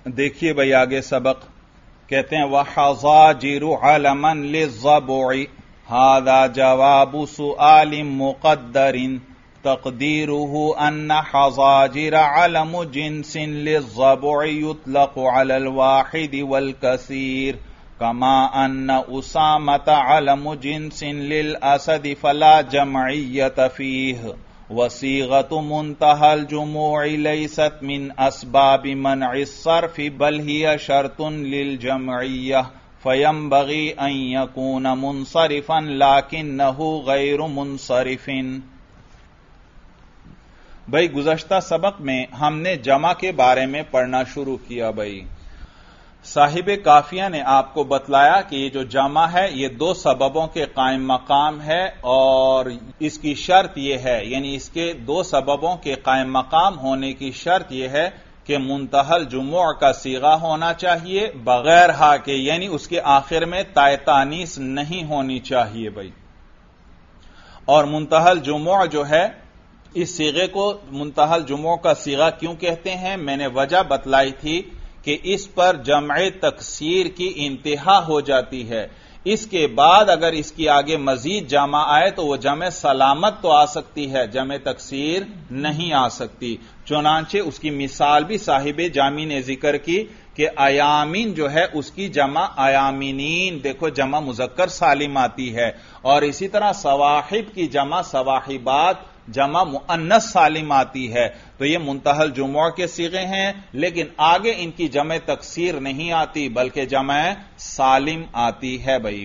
دیکھیے بھائی آگے سبق کہتے ہیں وَحَظَاجِرُ عَلَمًا لِلضَّبُعِ هَذَا جَوَابُ سُؤَالٍ مُقَدَّرٍ تَقْدِيرُهُ أَنَّ حَظَاجِرَ عَلَمُ جِنْسٍ لِلضَّبُعِ يُطْلَقُ عَلَى الْوَاحِدِ وَالْكَثِيرِ كَمَا أَنَّ أُسَامَةَ عَلَمُ جِنْسٍ لِلْأَسَدِ فَلَا جَمْعِيَّةَ فِيهِ وصيغة منتهى الجموع ليست من أسباب منع الصرف بل هي شرط للجمعية فينبغي أن يكون منصرفا لكنه غير منصرف۔ بھائی گزشتہ سبق میں ہم نے جمع کے بارے میں پڑھنا شروع کیا۔ بھائی صاحب کافیہ نے آپ کو بتلایا کہ یہ جو جمع ہے یہ دو سببوں کے قائم مقام ہے، اور اس کی شرط یہ ہے، یعنی اس کے دو سببوں کے قائم مقام ہونے کی شرط یہ ہے کہ منتہی الجموع کا صیغہ ہونا چاہیے بغیر ہا کے، یعنی اس کے آخر میں تائے تانیث نہیں ہونی چاہیے۔ بھائی اور منتہی الجموع جو ہے، اس صیغے کو منتہی الجموع کا صیغہ کیوں کہتے ہیں، میں نے وجہ بتلائی تھی کہ اس پر جمع تکسیر کی انتہا ہو جاتی ہے، اس کے بعد اگر اس کی آگے مزید جمع آئے تو وہ جمع سلامت تو آ سکتی ہے، جمع تکسیر نہیں آ سکتی۔ چنانچہ اس کی مثال بھی صاحب جامی نے ذکر کی کہ ایامین جو ہے اس کی جمع ایامینین، دیکھو جمع مذکر سالم آتی ہے، اور اسی طرح صواحب کی جمع صواحبات جمع مؤنث سالم آتی ہے۔ تو یہ منتہی الجموع کے صیغے ہیں، لیکن آگے ان کی جمع تکسیر نہیں آتی بلکہ جمع سالم آتی ہے۔ بھائی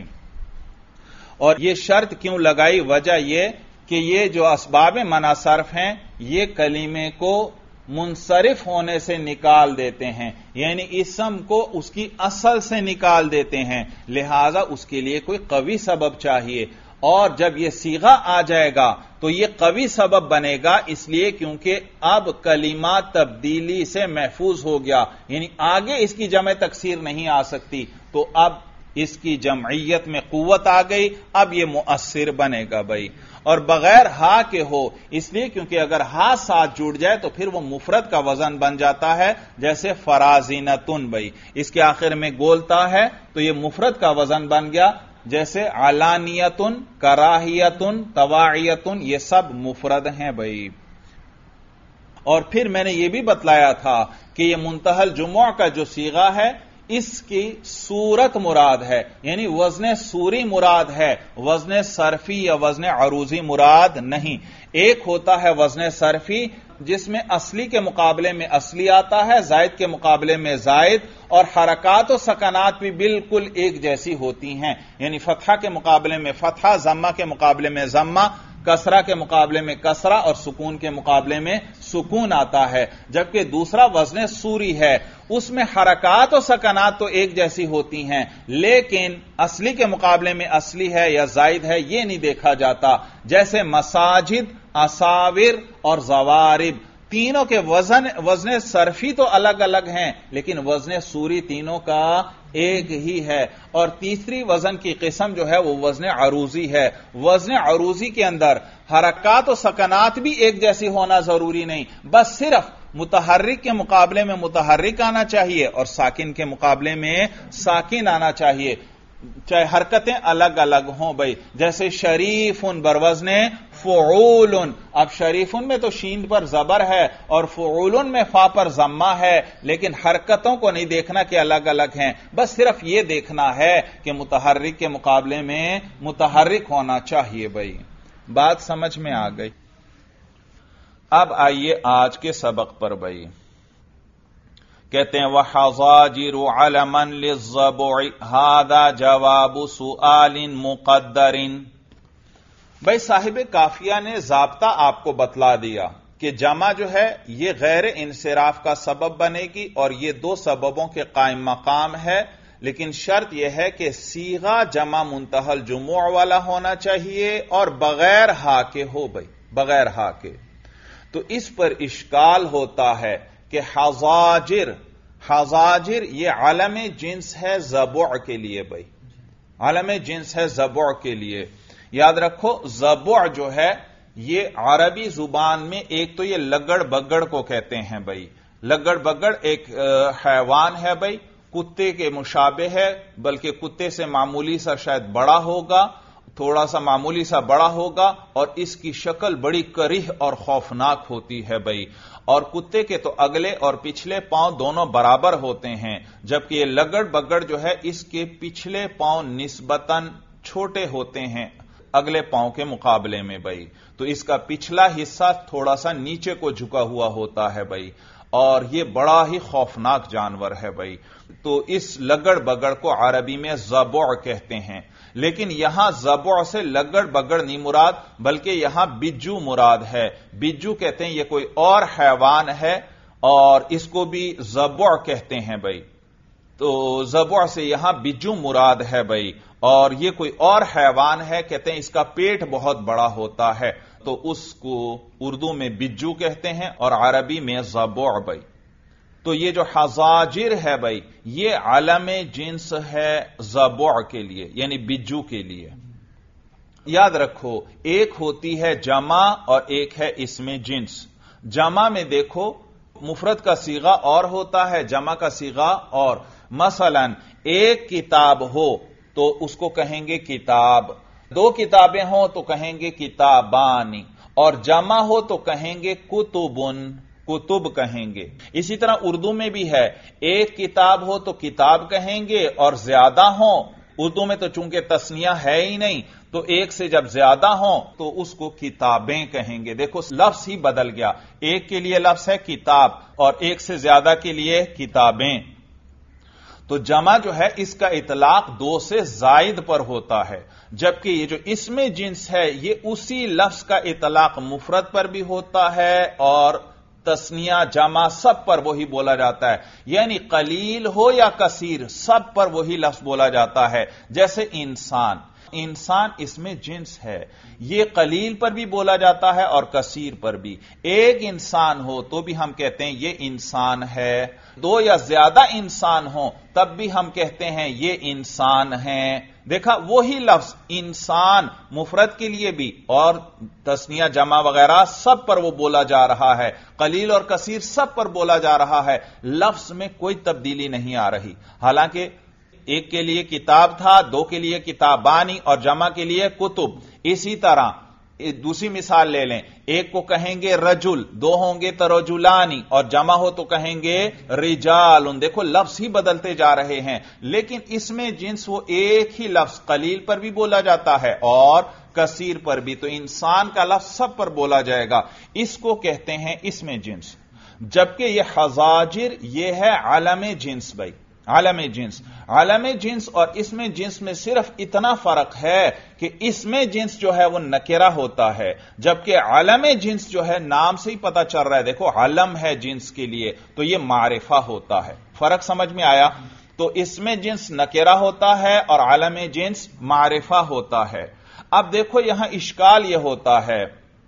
اور یہ شرط کیوں لگائی، وجہ یہ کہ یہ جو اسباب منع صرف ہیں یہ کلمے کو منصرف ہونے سے نکال دیتے ہیں، یعنی اسم کو اس کی اصل سے نکال دیتے ہیں، لہذا اس کے لیے کوئی قوی سبب چاہیے، اور جب یہ صیغہ آ جائے گا تو یہ قوی سبب بنے گا، اس لیے کیونکہ اب کلمہ تبدیلی سے محفوظ ہو گیا، یعنی آگے اس کی جمع تکسیر نہیں آ سکتی، تو اب اس کی جمعیت میں قوت آ گئی، اب یہ مؤثر بنے گا۔ بھائی اور بغیر ہا کے ہو، اس لیے کیونکہ اگر ہا ساتھ جڑ جائے تو پھر وہ مفرد کا وزن بن جاتا ہے، جیسے فرازینتن۔ بھائی اس کے آخر میں گولتا ہے تو یہ مفرد کا وزن بن گیا، جیسے علانیتن، کراہیتن، تواعیتن، یہ سب مفرد ہیں۔ بھائی اور پھر میں نے یہ بھی بتلایا تھا کہ یہ منتہی الجموع کا جو صیغہ ہے اس کی صورت مراد ہے، یعنی وزن صوری مراد ہے، وزن صرفی یا وزن عروضی مراد نہیں۔ ایک ہوتا ہے وزن صرفی جس میں اصلی کے مقابلے میں اصلی آتا ہے، زائد کے مقابلے میں زائد، اور حرکات و سکنات بھی بالکل ایک جیسی ہوتی ہیں، یعنی فتحہ کے مقابلے میں فتحہ، ضمہ کے مقابلے میں ضمہ، کسرہ کے مقابلے میں کسرہ، اور سکون کے مقابلے میں سکون آتا ہے۔ جبکہ دوسرا وزن صوری ہے، اس میں حرکات و سکنات تو ایک جیسی ہوتی ہیں، لیکن اصلی کے مقابلے میں اصلی ہے یا زائد ہے یہ نہیں دیکھا جاتا، جیسے مساجد، اساور اور زوارب، تینوں کے وزن صرفی تو الگ الگ ہیں لیکن وزن صوری تینوں کا ایک ہی ہے۔ اور تیسری وزن کی قسم جو ہے وہ وزن عروضی ہے۔ وزن عروضی کے اندر حرکات و سکنات بھی ایک جیسی ہونا ضروری نہیں، بس صرف متحرک کے مقابلے میں متحرک آنا چاہیے اور ساکن کے مقابلے میں ساکن آنا چاہیے، چاہے حرکتیں الگ الگ ہوں۔ بھائی جیسے شریفن بروزن فعولن، اب شریفن میں تو شین پر زبر ہے اور فعولن میں فا پر ضمہ ہے، لیکن حرکتوں کو نہیں دیکھنا کہ الگ الگ ہیں، بس صرف یہ دیکھنا ہے کہ متحرک کے مقابلے میں متحرک ہونا چاہیے۔ بھائی بات سمجھ میں آ گئی؟ اب آئیے آج کے سبق پر۔ بھائی کہتے ہیں وَحَظَاجِرُ عَلَمًا لِلضَّبُعِ هَذَا جَوَابُ سُؤَالٍ مُقَدَّرٍ۔ بھائی صاحب کافیہ نے ضابطہ آپ کو بتلا دیا کہ جمع جو ہے یہ غیر انصراف کا سبب بنے گی، اور یہ دو سببوں کے قائم مقام ہے، لیکن شرط یہ ہے کہ صیغہ جمع منتہی الجموع والا ہونا چاہیے اور بغیر ہا کے ہو۔ بھائی بغیر ہا کے، تو اس پر اشکال ہوتا ہے کہ حظاجر یہ علم جنس ہے ضبع کے لیے۔ بھائی علم جنس ہے ضبع کے لیے، یاد رکھو ضبع جو ہے یہ عربی زبان میں ایک تو یہ لگڑ بگڑ کو کہتے ہیں۔ بھائی لگڑ بگڑ ایک حیوان ہے بھائی، کتے کے مشابہ ہے، بلکہ کتے سے معمولی سا شاید بڑا ہوگا، تھوڑا سا معمولی سا بڑا ہوگا، اور اس کی شکل بڑی کریہ اور خوفناک ہوتی ہے بھائی۔ اور کتے کے تو اگلے اور پچھلے پاؤں دونوں برابر ہوتے ہیں، جبکہ یہ لگڑ بگڑ جو ہے اس کے پچھلے پاؤں نسبتاً چھوٹے ہوتے ہیں اگلے پاؤں کے مقابلے میں بھائی، تو اس کا پچھلا حصہ تھوڑا سا نیچے کو جھکا ہوا ہوتا ہے بھائی، اور یہ بڑا ہی خوفناک جانور ہے بھائی۔ تو اس لگڑ بگڑ کو عربی میں ضبع کہتے ہیں، لیکن یہاں ضبع سے لگڑ بگڑ نہیں مراد، بلکہ یہاں بجو مراد ہے۔ بجو کہتے ہیں یہ کوئی اور حیوان ہے، اور اس کو بھی ضبع کہتے ہیں بھائی۔ تو ضبع سے یہاں بجو مراد ہے بھائی، اور یہ کوئی اور حیوان ہے، کہتے ہیں اس کا پیٹ بہت بڑا ہوتا ہے، تو اس کو اردو میں بجو کہتے ہیں اور عربی میں ضبع بھائی۔ تو یہ جو حضاجر ہے بھائی، یہ علم جنس ہے ضبع کے لیے، یعنی بجو کے لیے۔ یاد رکھو، ایک ہوتی ہے جمع اور ایک ہے اسم جنس۔ جمع میں دیکھو مفرد کا صیغہ اور ہوتا ہے، جمع کا صیغہ اور۔ مثلا ایک کتاب ہو تو اس کو کہیں گے کتاب، دو کتابیں ہوں تو کہیں گے کتابانی، اور جمع ہو تو کہیں گے کتبن، کتب کہیں گے۔ اسی طرح اردو میں بھی ہے، ایک کتاب ہو تو کتاب کہیں گے، اور زیادہ ہوں، اردو میں تو چونکہ تسنیہ ہے ہی نہیں، تو ایک سے جب زیادہ ہوں تو اس کو کتابیں کہیں گے۔ دیکھو لفظ ہی بدل گیا، ایک کے لیے لفظ ہے کتاب اور ایک سے زیادہ کے لیے کتابیں۔ تو جمع جو ہے اس کا اطلاق دو سے زائد پر ہوتا ہے، جبکہ یہ جو اسم جنس ہے یہ اسی لفظ کا اطلاق مفرد پر بھی ہوتا ہے اور تسنیہ جمع سب پر وہی بولا جاتا ہے، یعنی قلیل ہو یا کثیر سب پر وہی لفظ بولا جاتا ہے۔ جیسے انسان، انسان اسم جنس ہے، یہ قلیل پر بھی بولا جاتا ہے اور کثیر پر بھی۔ ایک انسان ہو تو بھی ہم کہتے ہیں یہ انسان ہے، دو یا زیادہ انسان ہوں تب بھی ہم کہتے ہیں یہ انسان ہیں۔ دیکھا وہی لفظ انسان مفرد کے لیے بھی اور تسنیہ جمع وغیرہ سب پر وہ بولا جا رہا ہے، قلیل اور کثیر سب پر بولا جا رہا ہے، لفظ میں کوئی تبدیلی نہیں آ رہی۔ حالانکہ ایک کے لیے کتاب تھا، دو کے لیے کتابانی اور جمع کے لیے کتب۔ اسی طرح دوسری مثال لے لیں، ایک کو کہیں گے رجل، دو ہوں گے تو رجلانی، اور جمع ہو تو کہیں گے رجال۔ دیکھو لفظ ہی بدلتے جا رہے ہیں، لیکن اس میں جنس وہ ایک ہی لفظ قلیل پر بھی بولا جاتا ہے اور کثیر پر بھی، تو انسان کا لفظ سب پر بولا جائے گا، اس کو کہتے ہیں اس میں جنس۔ جبکہ یہ حضاجر یہ ہے علم جنس بھائی، علم جنس۔ علم جنس اور اس میں جنس میں صرف اتنا فرق ہے کہ اس میں جنس جو ہے وہ نکرہ ہوتا ہے، جبکہ علم جنس جو ہے نام سے ہی پتا چل رہا ہے، دیکھو علم ہے جنس کے لیے تو یہ معرفہ ہوتا ہے۔ فرق سمجھ میں آیا؟ تو اس میں جنس نکرہ ہوتا ہے اور علم جنس معرفہ ہوتا ہے۔ اب دیکھو یہاں اشکال یہ ہوتا ہے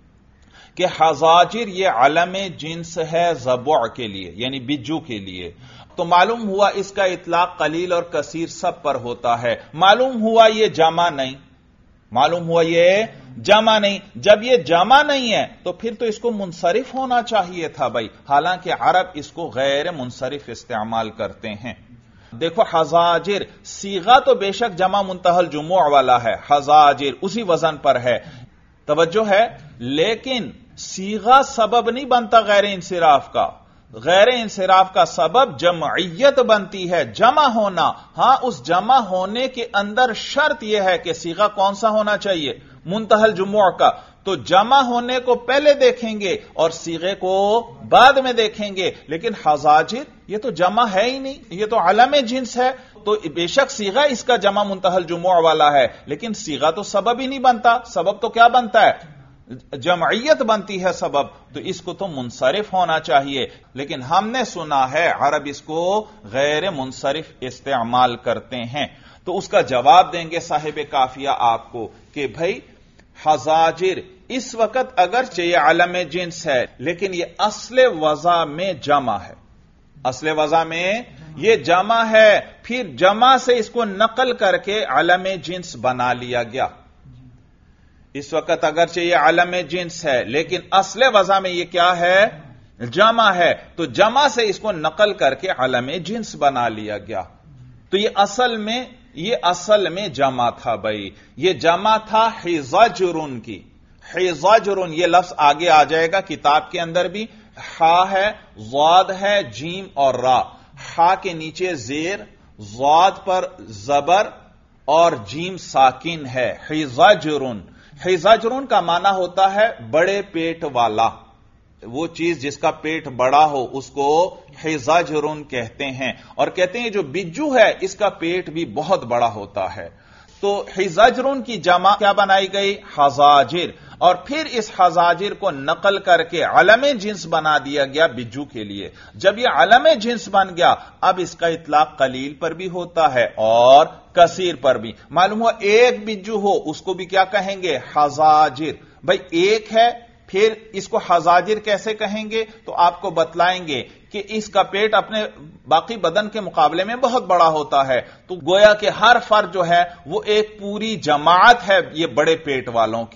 کہ حضاجر یہ علم جنس ہے ضبع کے لیے، یعنی بجو کے لیے، تو معلوم ہوا اس کا اطلاق قلیل اور کثیر سب پر ہوتا ہے، معلوم ہوا یہ جمع نہیں، معلوم ہوا یہ جمع نہیں۔ جب یہ جمع نہیں ہے تو پھر تو اس کو منصرف ہونا چاہیے تھا بھائی، حالانکہ عرب اس کو غیر منصرف استعمال کرتے ہیں۔ دیکھو حضاجر صیغہ تو بے شک جمع منتہی الجموع والا ہے، حضاجر اسی وزن پر ہے، توجہ ہے، لیکن صیغہ سبب نہیں بنتا غیر انصراف کا، غیر انصراف کا سبب جمعیت بنتی ہے، جمع ہونا۔ ہاں اس جمع ہونے کے اندر شرط یہ ہے کہ صیغہ کون سا ہونا چاہیے؟ منتہی الجموع کا، تو جمع ہونے کو پہلے دیکھیں گے اور صیغے کو بعد میں دیکھیں گے، لیکن حضاجر یہ تو جمع ہے ہی نہیں، یہ تو علم جنس ہے، تو بے شک صیغہ اس کا جمع منتہی الجموع والا ہے، لیکن صیغہ تو سبب ہی نہیں بنتا، سبب تو کیا بنتا ہے؟ جمعیت بنتی ہے سبب، تو اس کو تو منصرف ہونا چاہیے، لیکن ہم نے سنا ہے عرب اس کو غیر منصرف استعمال کرتے ہیں۔ تو اس کا جواب دیں گے صاحب قافیہ آپ کو کہ بھائی حضاجر اس وقت اگرچہ یہ علم جنس ہے لیکن یہ اصل وضع میں جمع ہے، اصل وضع میں یہ جمع ہے، پھر جمع سے اس کو نقل کر کے علم جنس بنا لیا گیا۔ اس وقت اگرچہ یہ علم جنس ہے لیکن اصل وضع میں یہ کیا ہے؟ جمع ہے تو جمع سے اس کو نقل کر کے علم جنس بنا لیا گیا. تو یہ اصل میں جمع تھا بھائی. یہ جمع تھا حزجرن کی. حزجرن یہ لفظ آگے آ جائے گا کتاب کے اندر بھی. ہا ہے، ضاد ہے، جیم اور را. ہا کے نیچے زیر، ضاد پر زبر اور جیم ساکن ہے. حزجرن. حزجرن کا معنی ہوتا ہے بڑے پیٹ والا. وہ چیز جس کا پیٹ بڑا ہو اس کو حزجرن کہتے ہیں. اور کہتے ہیں جو بجو ہے اس کا پیٹ بھی بہت بڑا ہوتا ہے. تو حزجرن کی جمع کیا بنائی گئی؟ حزاجر. اور پھر اس حزاجر کو نقل کر کے علم جنس بنا دیا گیا بجو کے لیے. جب یہ علم جنس بن گیا اب اس کا اطلاق قلیل پر بھی ہوتا ہے اور کثیر پر بھی. معلوم ہوا ایک بجو ہو اس کو بھی کیا کہیں گے؟ حزاجر. بھائی ایک ہے پھر اس کو حزاجر کیسے کہیں گے؟ تو آپ کو بتلائیں گے کہ اس کا پیٹ اپنے باقی بدن کے مقابلے میں بہت بڑا ہوتا ہے. تو گویا کہ ہر فرد جو ہے وہ ایک پوری جماعت ہے. یہ بڑے پیٹ والوں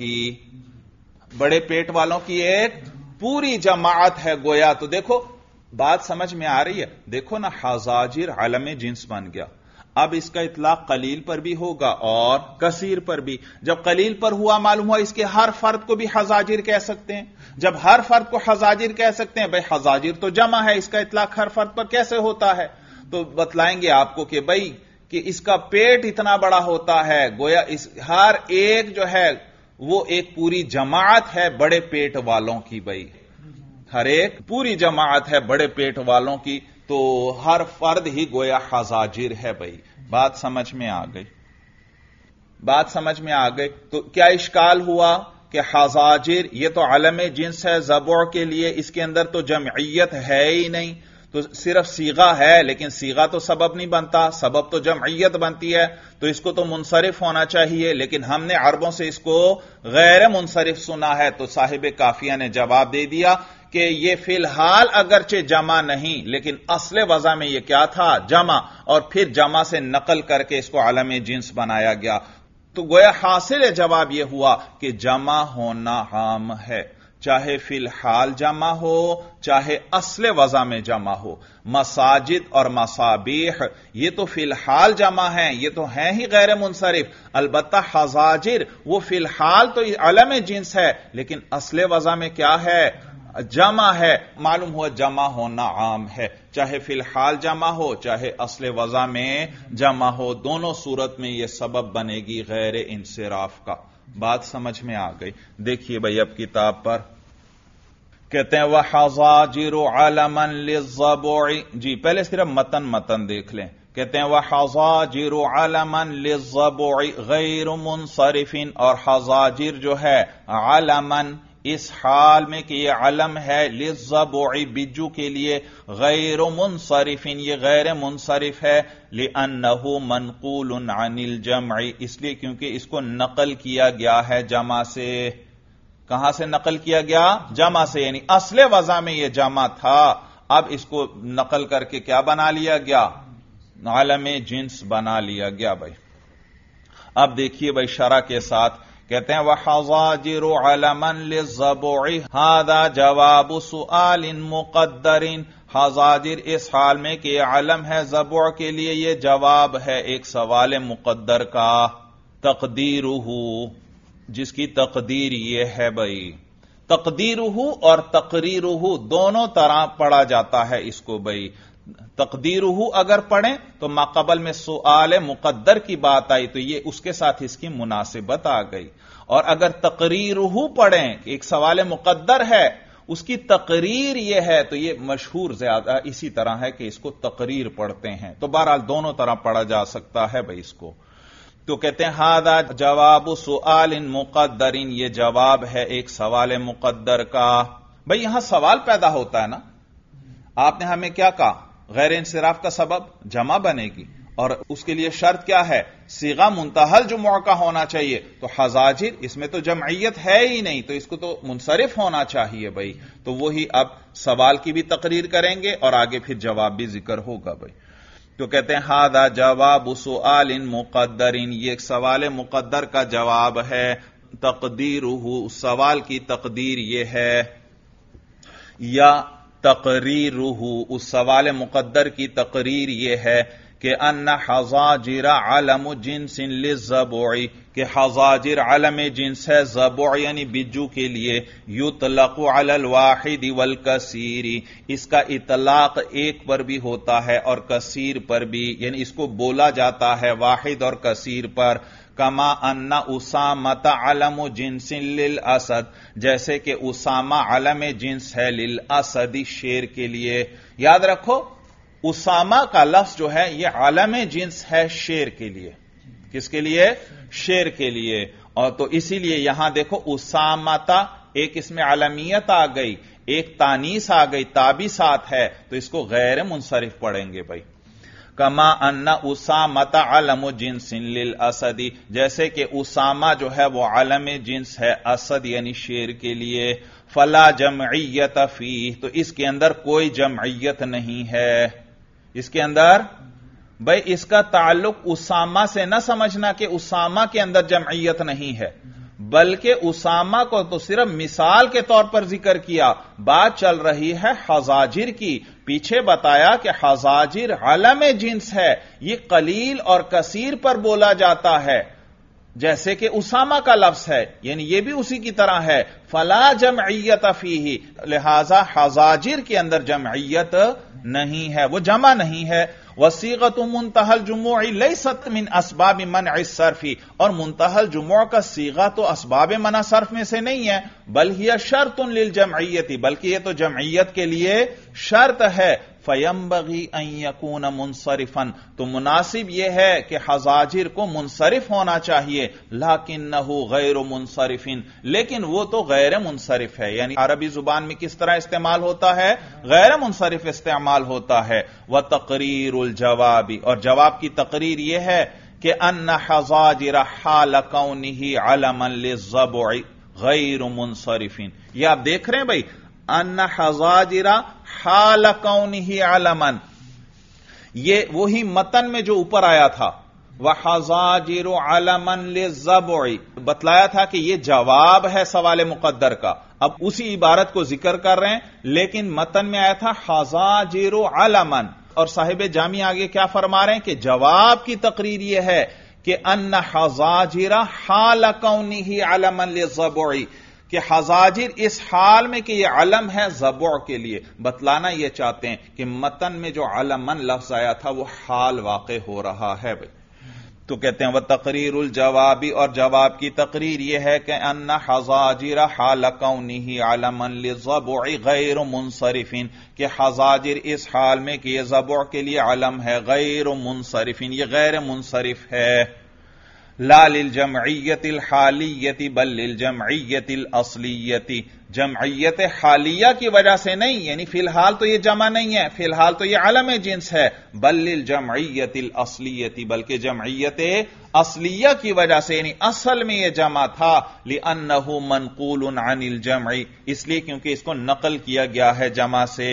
کی ایک پوری جماعت ہے گویا. تو دیکھو بات سمجھ میں آ رہی ہے. دیکھو نا حزاجر علم جنس بن گیا. اب اس کا اطلاق قلیل پر بھی ہوگا اور کثیر پر بھی. جب قلیل پر ہوا معلوم ہوا اس کے ہر فرد کو بھی حزاجر کہہ سکتے ہیں. جب ہر فرد کو حزاجر کہہ سکتے ہیں بھائی حزاجر تو جمع ہے، اس کا اطلاق ہر فرد پر کیسے ہوتا ہے؟ تو بتلائیں گے آپ کو کہ بھائی کہ اس کا پیٹ اتنا بڑا ہوتا ہے گویا ہر ایک جو ہے وہ ایک پوری جماعت ہے بڑے پیٹ والوں کی. بھائی ہر ایک پوری جماعت ہے بڑے پیٹ والوں کی. تو ہر فرد ہی گویا حزاجر ہے. بھائی بات سمجھ میں آ گئی. تو کیا اشکال ہوا کہ حزاجر یہ تو علم جنس ہے زبع کے لیے، اس کے اندر تو جمعیت ہے ہی نہیں. تو صرف صیغہ ہے لیکن صیغہ تو سبب نہیں بنتا، سبب تو جمعیت بنتی ہے. تو اس کو تو منصرف ہونا چاہیے لیکن ہم نے عربوں سے اس کو غیر منصرف سنا ہے. تو صاحب کافیہ نے جواب دے دیا کہ یہ فی الحال اگرچہ جمع نہیں لیکن اصل وضع میں یہ کیا تھا؟ جمع. اور پھر جمع سے نقل کر کے اس کو علم جنس بنایا گیا. تو گویا حاصل جواب یہ ہوا کہ جمع ہونا عام ہے، چاہے فی الحال جمع ہو چاہے اصل وضع میں جمع ہو. مساجد اور مصابیح یہ تو فی الحال جمع ہیں، یہ تو ہیں ہی غیر منصرف. البتہ حزاجر وہ فی الحال تو علم جنس ہے لیکن اصل وضع میں کیا ہے؟ جمع ہے. معلوم ہوا جمع ہونا عام ہے، چاہے فی الحال جمع ہو چاہے اصل وضع میں جمع ہو. دونوں صورت میں یہ سبب بنے گی غیر انصراف کا. بات سمجھ میں آ گئی. دیکھیے بھائی اب کتاب پر کہتے ہیں وَحَزَاجِرُ عَلَمًا لِلزَّبُعِ. جی پہلے صرف متن دیکھ لیں. کہتے ہیں وَحَزَاجِرُ عَلَمًا لِلزَّبُعِ غَيْرُ مُنصَرِفٍ. اور حزاجر جو ہے علمًا اس حال میں کہ یہ علم ہے للزبع بجو کے لیے غیر منصرف یہ غیر منصرف ہے لأنه منقول عن الجمع اس لیے کیونکہ اس کو نقل کیا گیا ہے جمع سے. کہاں سے نقل کیا گیا؟ جمع سے. یعنی اصل وضع میں یہ جمع تھا اب اس کو نقل کر کے کیا بنا لیا گیا؟ علم جنس بنا لیا گیا. بھائی اب دیکھیے بھائی شرح کے ساتھ کہتے ہیں وَحَزَاجِرُ عَلَمًا لِلزَّبُعِ هَذَا جَوَابُ سُؤَالٍ مُقَدَّرٍ. حزاجر اس حال میں کہ یہ علم ہے زبع کے لیے یہ جواب ہے ایک سوال مقدر کا. تقدیرہ جس کی تقدیر یہ ہے بھائی تقدیرہ اور تقریرہ دونوں طرح پڑھا جاتا ہے اس کو. بھائی تقدیرہ اگر پڑھیں تو ماقبل میں سؤال مقدر کی بات آئی تو یہ اس کے ساتھ اس کی مناسبت آ گئی. اور اگر تقریرہ پڑھیں کہ ایک سوال مقدر ہے اس کی تقریر یہ ہے تو یہ مشہور زیادہ اسی طرح ہے کہ اس کو تقریر پڑھتے ہیں. تو بہرحال دونوں طرح پڑھا جا سکتا ہے بھائی اس کو. تو کہتے ہیں ہذا جواب سؤال مقدر یہ جواب ہے ایک سوال مقدر کا. بھائی یہاں سوال پیدا ہوتا ہے نا. آپ نے ہمیں کیا کہا؟ غیر انصراف کا سبب جمع بنے گی اور اس کے لیے شرط کیا ہے؟ صیغہ منتہل جمع کا ہونا چاہیے. تو حزاجر اس میں تو جمعیت ہے ہی نہیں تو اس کو تو منصرف ہونا چاہیے بھائی. تو وہی اب سوال کی بھی تقریر کریں گے اور آگے پھر جواب بھی ذکر ہوگا بھائی. تو کہتے ہیں ھذا جواب سؤال مقدر یہ ایک سوال مقدر کا جواب ہے. تقدیرہ سوال کی تقدیر یہ ہے یا تقریرہ، اس سوال مقدر کی تقریر یہ ہے کہ ان حضاجر علم جنس للضبع، کہ حضاجر علم جنس ہے ضبع یعنی بجو کے لیے، یطلق علی الواحد والکثیر، اس کا اطلاق ایک پر بھی ہوتا ہے اور کثیر پر بھی، یعنی اس کو بولا جاتا ہے واحد اور کثیر پر، کما ان اسامۃ علم جنس للاسد، جیسے کہ اسامہ علم جنس ہے للاسد، شیر کے لیے۔ یاد رکھو اسامہ کا لفظ جو ہے یہ علم جنس ہے شیر کے لیے، کس کے لیے؟ شیر کے لیے۔ اور تو اسی لیے یہاں دیکھو اسامتا، ایک اس میں علمیت آ گئی، ایک تانیث آ گئی، تابی ساتھ ہے، تو اس کو غیر منصرف پڑھیں گے بھائی۔ کما ان اسامت علم جنس للاسد، جیسے کہ اسامہ جو ہے وہ علم جنس ہے اسد یعنی شیر کے لیے۔ فلا جمعیت فیہ، تو اس کے اندر کوئی جمعیت نہیں ہے، اس کے اندر بھائی اس کا تعلق اسامہ سے نہ سمجھنا کہ اسامہ کے اندر جمعیت نہیں ہے، بلکہ اسامہ کو تو صرف مثال کے طور پر ذکر کیا، بات چل رہی ہے حضاجر کی۔ پیچھے بتایا کہ حضاجر علم جنس ہے، یہ قلیل اور کثیر پر بولا جاتا ہے، جیسے کہ اسامہ کا لفظ ہے، یعنی یہ بھی اسی کی طرح ہے۔ فلا جمعیت فیہ، لہذا حضاجر کے اندر جمعیت نہیں ہے، وہ جمع نہیں ہے۔ وصیغۃ منتہى الجموع لیست من اسباب منع الصرف، اور منتہى الجموع کا صیغہ تو اسباب منع صرف میں سے نہیں ہے، بل ہی شرط للجمعیت، بلکہ یہ تو جمعیت کے لیے شرط ہے۔ فینبغی ان یکون منصرفا، تو مناسب یہ ہے کہ حضاجر کو منصرف ہونا چاہیے، لیکنہ غیر منصرف، لیکن وہ تو غیر منصرف ہے، یعنی عربی زبان میں کس طرح استعمال ہوتا ہے؟ غیر منصرف استعمال ہوتا ہے۔ وتقریر الجواب، اور جواب کی تقریر یہ ہے کہ ان حضاجر حال کونہ علما للضبع غیر منصرف، یہ آپ دیکھ رہے ہیں بھائی، ان حضاجر حال کونہ علما، یہ وہی متن میں جو اوپر آیا تھا وحضاجر علما للضبع، بتلایا تھا کہ یہ جواب ہے سوال مقدر کا، اب اسی عبارت کو ذکر کر رہے ہیں، لیکن متن میں آیا تھا حضاجر علما، اور صاحب جامع آگے کیا فرما رہے ہیں کہ جواب کی تقریر یہ ہے کہ ان حضاجر حال کونہ علما للضبع، کہ حضاجر اس حال میں کہ یہ علم ہے ضبع کے لیے، بتلانا یہ چاہتے ہیں کہ متن میں جو علمن لفظ آیا تھا وہ حال واقع ہو رہا ہے بھائی۔ تو کہتے ہیں وہ تقریر الجوابی، اور جواب کی تقریر یہ ہے کہ ان حضاجر حال کونہ علما للضبع غیر منصرف، کہ حضاجر اس حال میں کہ یہ ضبع کے لیے علم ہے غیر منصرف، یہ غیر منصرف ہے۔ لا للجمعیت الحالیت بل للجمعیت الاصلیت، جمعیت حالیہ کی وجہ سے نہیں، یعنی فی الحال تو یہ جمع نہیں ہے، فی الحال تو یہ علم جنس ہے، بل للجمعیت الاصلیت، بلکہ جمعیت اصلیہ کی وجہ سے، یعنی اصل میں یہ جمع تھا، لأنہ منقول عن الجمع، اس لیے کیونکہ اس کو نقل کیا گیا ہے جمع سے۔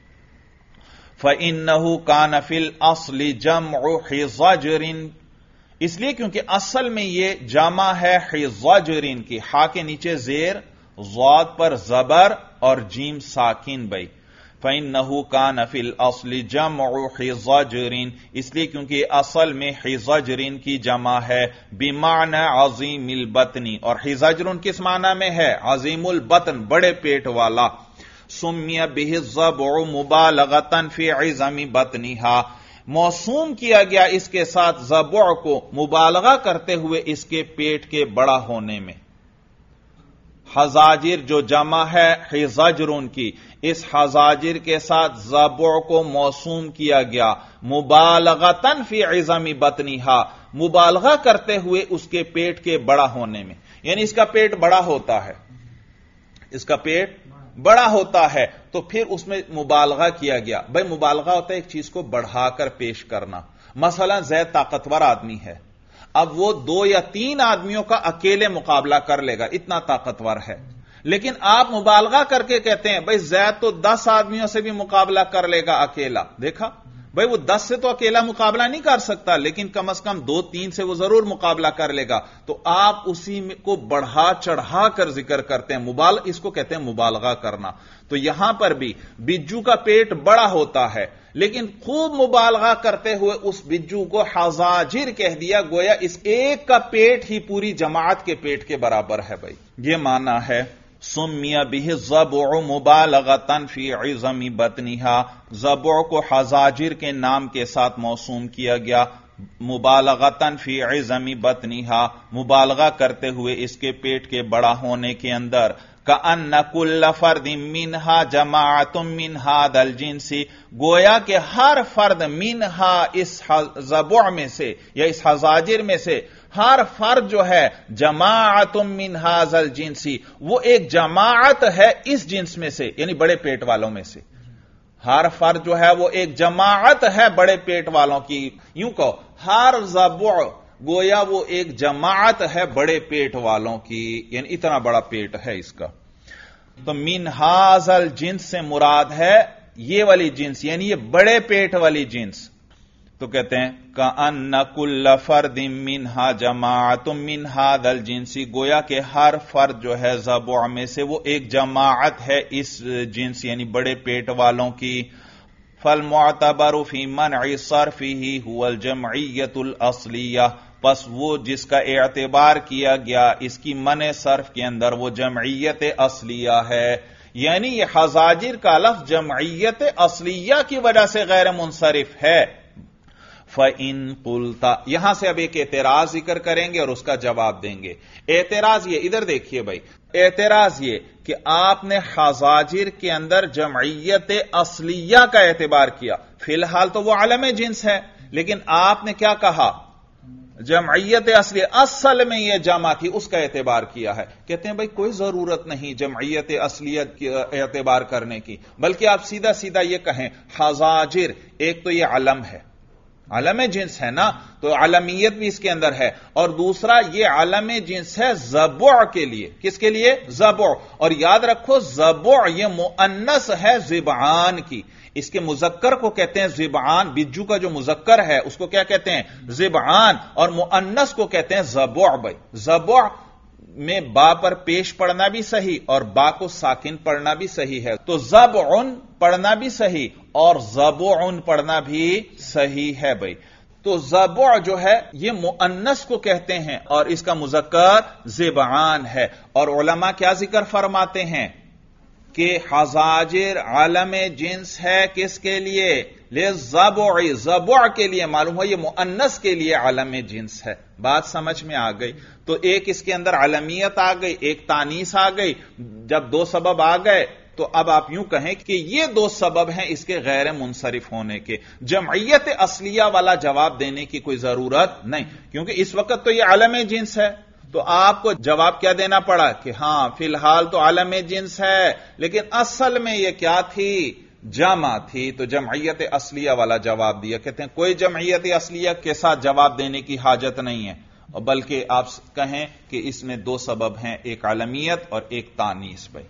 فإنہ کان فی الاصل جمع حضاجر، اس لیے کیونکہ اصل میں یہ جمع ہے حضاجرین کی، ہا کے نیچے زیر، ضاد پر زبر اور جیم ساکن بھائی۔ فإنہ کان فی الاصل جمع حضاجرین، اس لیے کیونکہ اصل میں حضاجرین کی جمع ہے، بمعنی عظیم البطن، اور حضاجرون کس معنی میں ہے؟ عظیم البطن، بڑے پیٹ والا۔ سمی بہ الضبع مبالغۃ فی عظم بطنہا، موسوم کیا گیا اس کے ساتھ ضبع کو مبالغہ کرتے ہوئے اس کے پیٹ کے بڑا ہونے میں۔ حضاجر جو جمع ہے حضاجرون کی، اس حضاجر کے ساتھ ضبع کو موسوم کیا گیا مبالغۃ فی عظم بطنہا، مبالغہ کرتے ہوئے اس کے پیٹ کے بڑا ہونے میں، یعنی اس کا پیٹ بڑا ہوتا ہے، اس کا پیٹ بڑا ہوتا ہے، تو پھر اس میں مبالغہ کیا گیا۔ بھائی مبالغہ ہوتا ہے ایک چیز کو بڑھا کر پیش کرنا، مثلا زید طاقتور آدمی ہے، اب وہ 2 یا 3 آدمیوں کا اکیلے مقابلہ کر لے گا، اتنا طاقتور ہے، لیکن آپ مبالغہ کر کے کہتے ہیں بھائی زید تو 10 آدمیوں سے بھی مقابلہ کر لے گا اکیلا، دیکھا بھائی وہ 10 سے تو اکیلا مقابلہ نہیں کر سکتا، لیکن کم از کم 2-3 سے وہ ضرور مقابلہ کر لے گا. تو آپ اسی کو بڑھا چڑھا کر ذکر کرتے ہیں، اس کو کہتے ہیں مبالغہ کرنا. تو یہاں پر بھی بجو کا پیٹ بڑا ہوتا ہے، لیکن خوب مبالغہ کرتے ہوئے اس بجو کو حذاجر کہہ دیا، گویا اس ایک کا پیٹ ہی پوری جماعت کے پیٹ کے برابر ہے. بھائی یہ معنی ہے. سمیہ بہ الضبع مبالغۃ فی عظم بطنہا، ضبع کو حذاجر کے نام کے ساتھ موسوم کیا گیا، مبالغۃ فی عظم بطنہا، مبالغہ کرتے ہوئے اس کے پیٹ کے بڑا ہونے کے اندر. کأن کل فرد منہا جماعت من ھذا الجنس، گویا کہ ہر فرد منہا اس ضبع میں سے یا اس حذاجر میں سے ہر فرد جو ہے جماعت من ھذا الجنس، وہ ایک جماعت ہے اس جنس میں سے، یعنی بڑے پیٹ والوں میں سے. ہر فرد جو ہے وہ ایک جماعت ہے بڑے پیٹ والوں کی. یوں کہو ہر ضبع گویا وہ ایک جماعت ہے بڑے پیٹ والوں کی، یعنی اتنا بڑا پیٹ ہے اس کا. تو من ھذا الجنس سے مراد ہے یہ والی جنس، یعنی یہ بڑے پیٹ والی جنس. تو کہتے ہیں کأن کل فرد منہا جماعت من ھذا الجنس، گویا کہ ہر فرد جو ہے ضبع میں سے وہ ایک جماعت ہے اس جنس یعنی بڑے پیٹ والوں کی. فالمعتبر فی منع صرفہ هو الجمعیت الاصلیہ، پس وہ جس کا اعتبار کیا گیا اس کی منع صرف کے اندر وہ جمعیت اصلیہ ہے. یعنی یہ حذاجر کا لفظ جمعیت اصلیہ کی وجہ سے غیر منصرف ہے. فَإِن قُلْتَ، یہاں سے اب ایک اعتراض ذکر کریں گے اور اس کا جواب دیں گے. اعتراض یہ، ادھر دیکھیے بھائی، اعتراض یہ کہ آپ نے حذاجر کے اندر جمعیت اصلیہ کا اعتبار کیا. فی الحال تو وہ عالم جنس ہے، لیکن آپ نے کیا کہا؟ جمعیت اصلیہ، اصل میں یہ جمع تھی، اس کا اعتبار کیا ہے. کہتے ہیں بھائی کوئی ضرورت نہیں جمعیت اصلیت کی اعتبار کرنے کی، بلکہ آپ سیدھا سیدھا یہ کہیں حذاجر ایک تو یہ علم ہے، علم جنس ہے نا، تو علمیت بھی اس کے اندر ہے، اور دوسرا یہ علم جنس ہے ضبع کے لیے. کس کے لیے؟ ضبع. اور یاد رکھو ضبع یہ مؤنث ہے ضبعان کی، اس کے مذکر کو کہتے ہیں ضبعان. بجو کا جو مذکر ہے اس کو کیا کہتے ہیں؟ ضبعان. اور مؤنث کو کہتے ہیں ضبع. بھائی ضبع میں با پر پیش پڑھنا بھی صحیح اور با کو ساکن پڑھنا بھی صحیح ہے. تو ضبع پڑھنا بھی صحیح اور ضبع پڑھنا بھی صحیح ہے. بھائی تو ضبع جو ہے یہ مؤنث کو کہتے ہیں اور اس کا مذکر ضبعان ہے. اور علماء کیا ذکر فرماتے ہیں کہ حذاجر عالم جنس ہے کس کے لیے؟ للضبع، ضبع کے لیے. معلوم ہو یہ مؤنث کے لیے عالم جنس ہے. بات سمجھ میں آ گئی؟ تو ایک اس کے اندر علمیت آ گئی، ایک تانیث آ گئی. جب دو سبب آ گئے تو اب آپ یوں کہیں کہ یہ دو سبب ہیں اس کے غیر منصرف ہونے کے. جمعیت اصلیہ والا جواب دینے کی کوئی ضرورت نہیں، کیونکہ اس وقت تو یہ عالم جنس ہے. تو آپ کو جواب کیا دینا پڑا کہ ہاں فی الحال تو عالم جنس ہے، لیکن اصل میں یہ کیا تھی؟ جمع تھی. تو جمعیت اصلیہ والا جواب دیا. کہتے ہیں کوئی جمعیت اصلیہ کے ساتھ جواب دینے کی حاجت نہیں ہے، بلکہ آپ کہیں کہ اس میں دو سبب ہیں، ایک عالمیت اور ایک تانیث. بھائی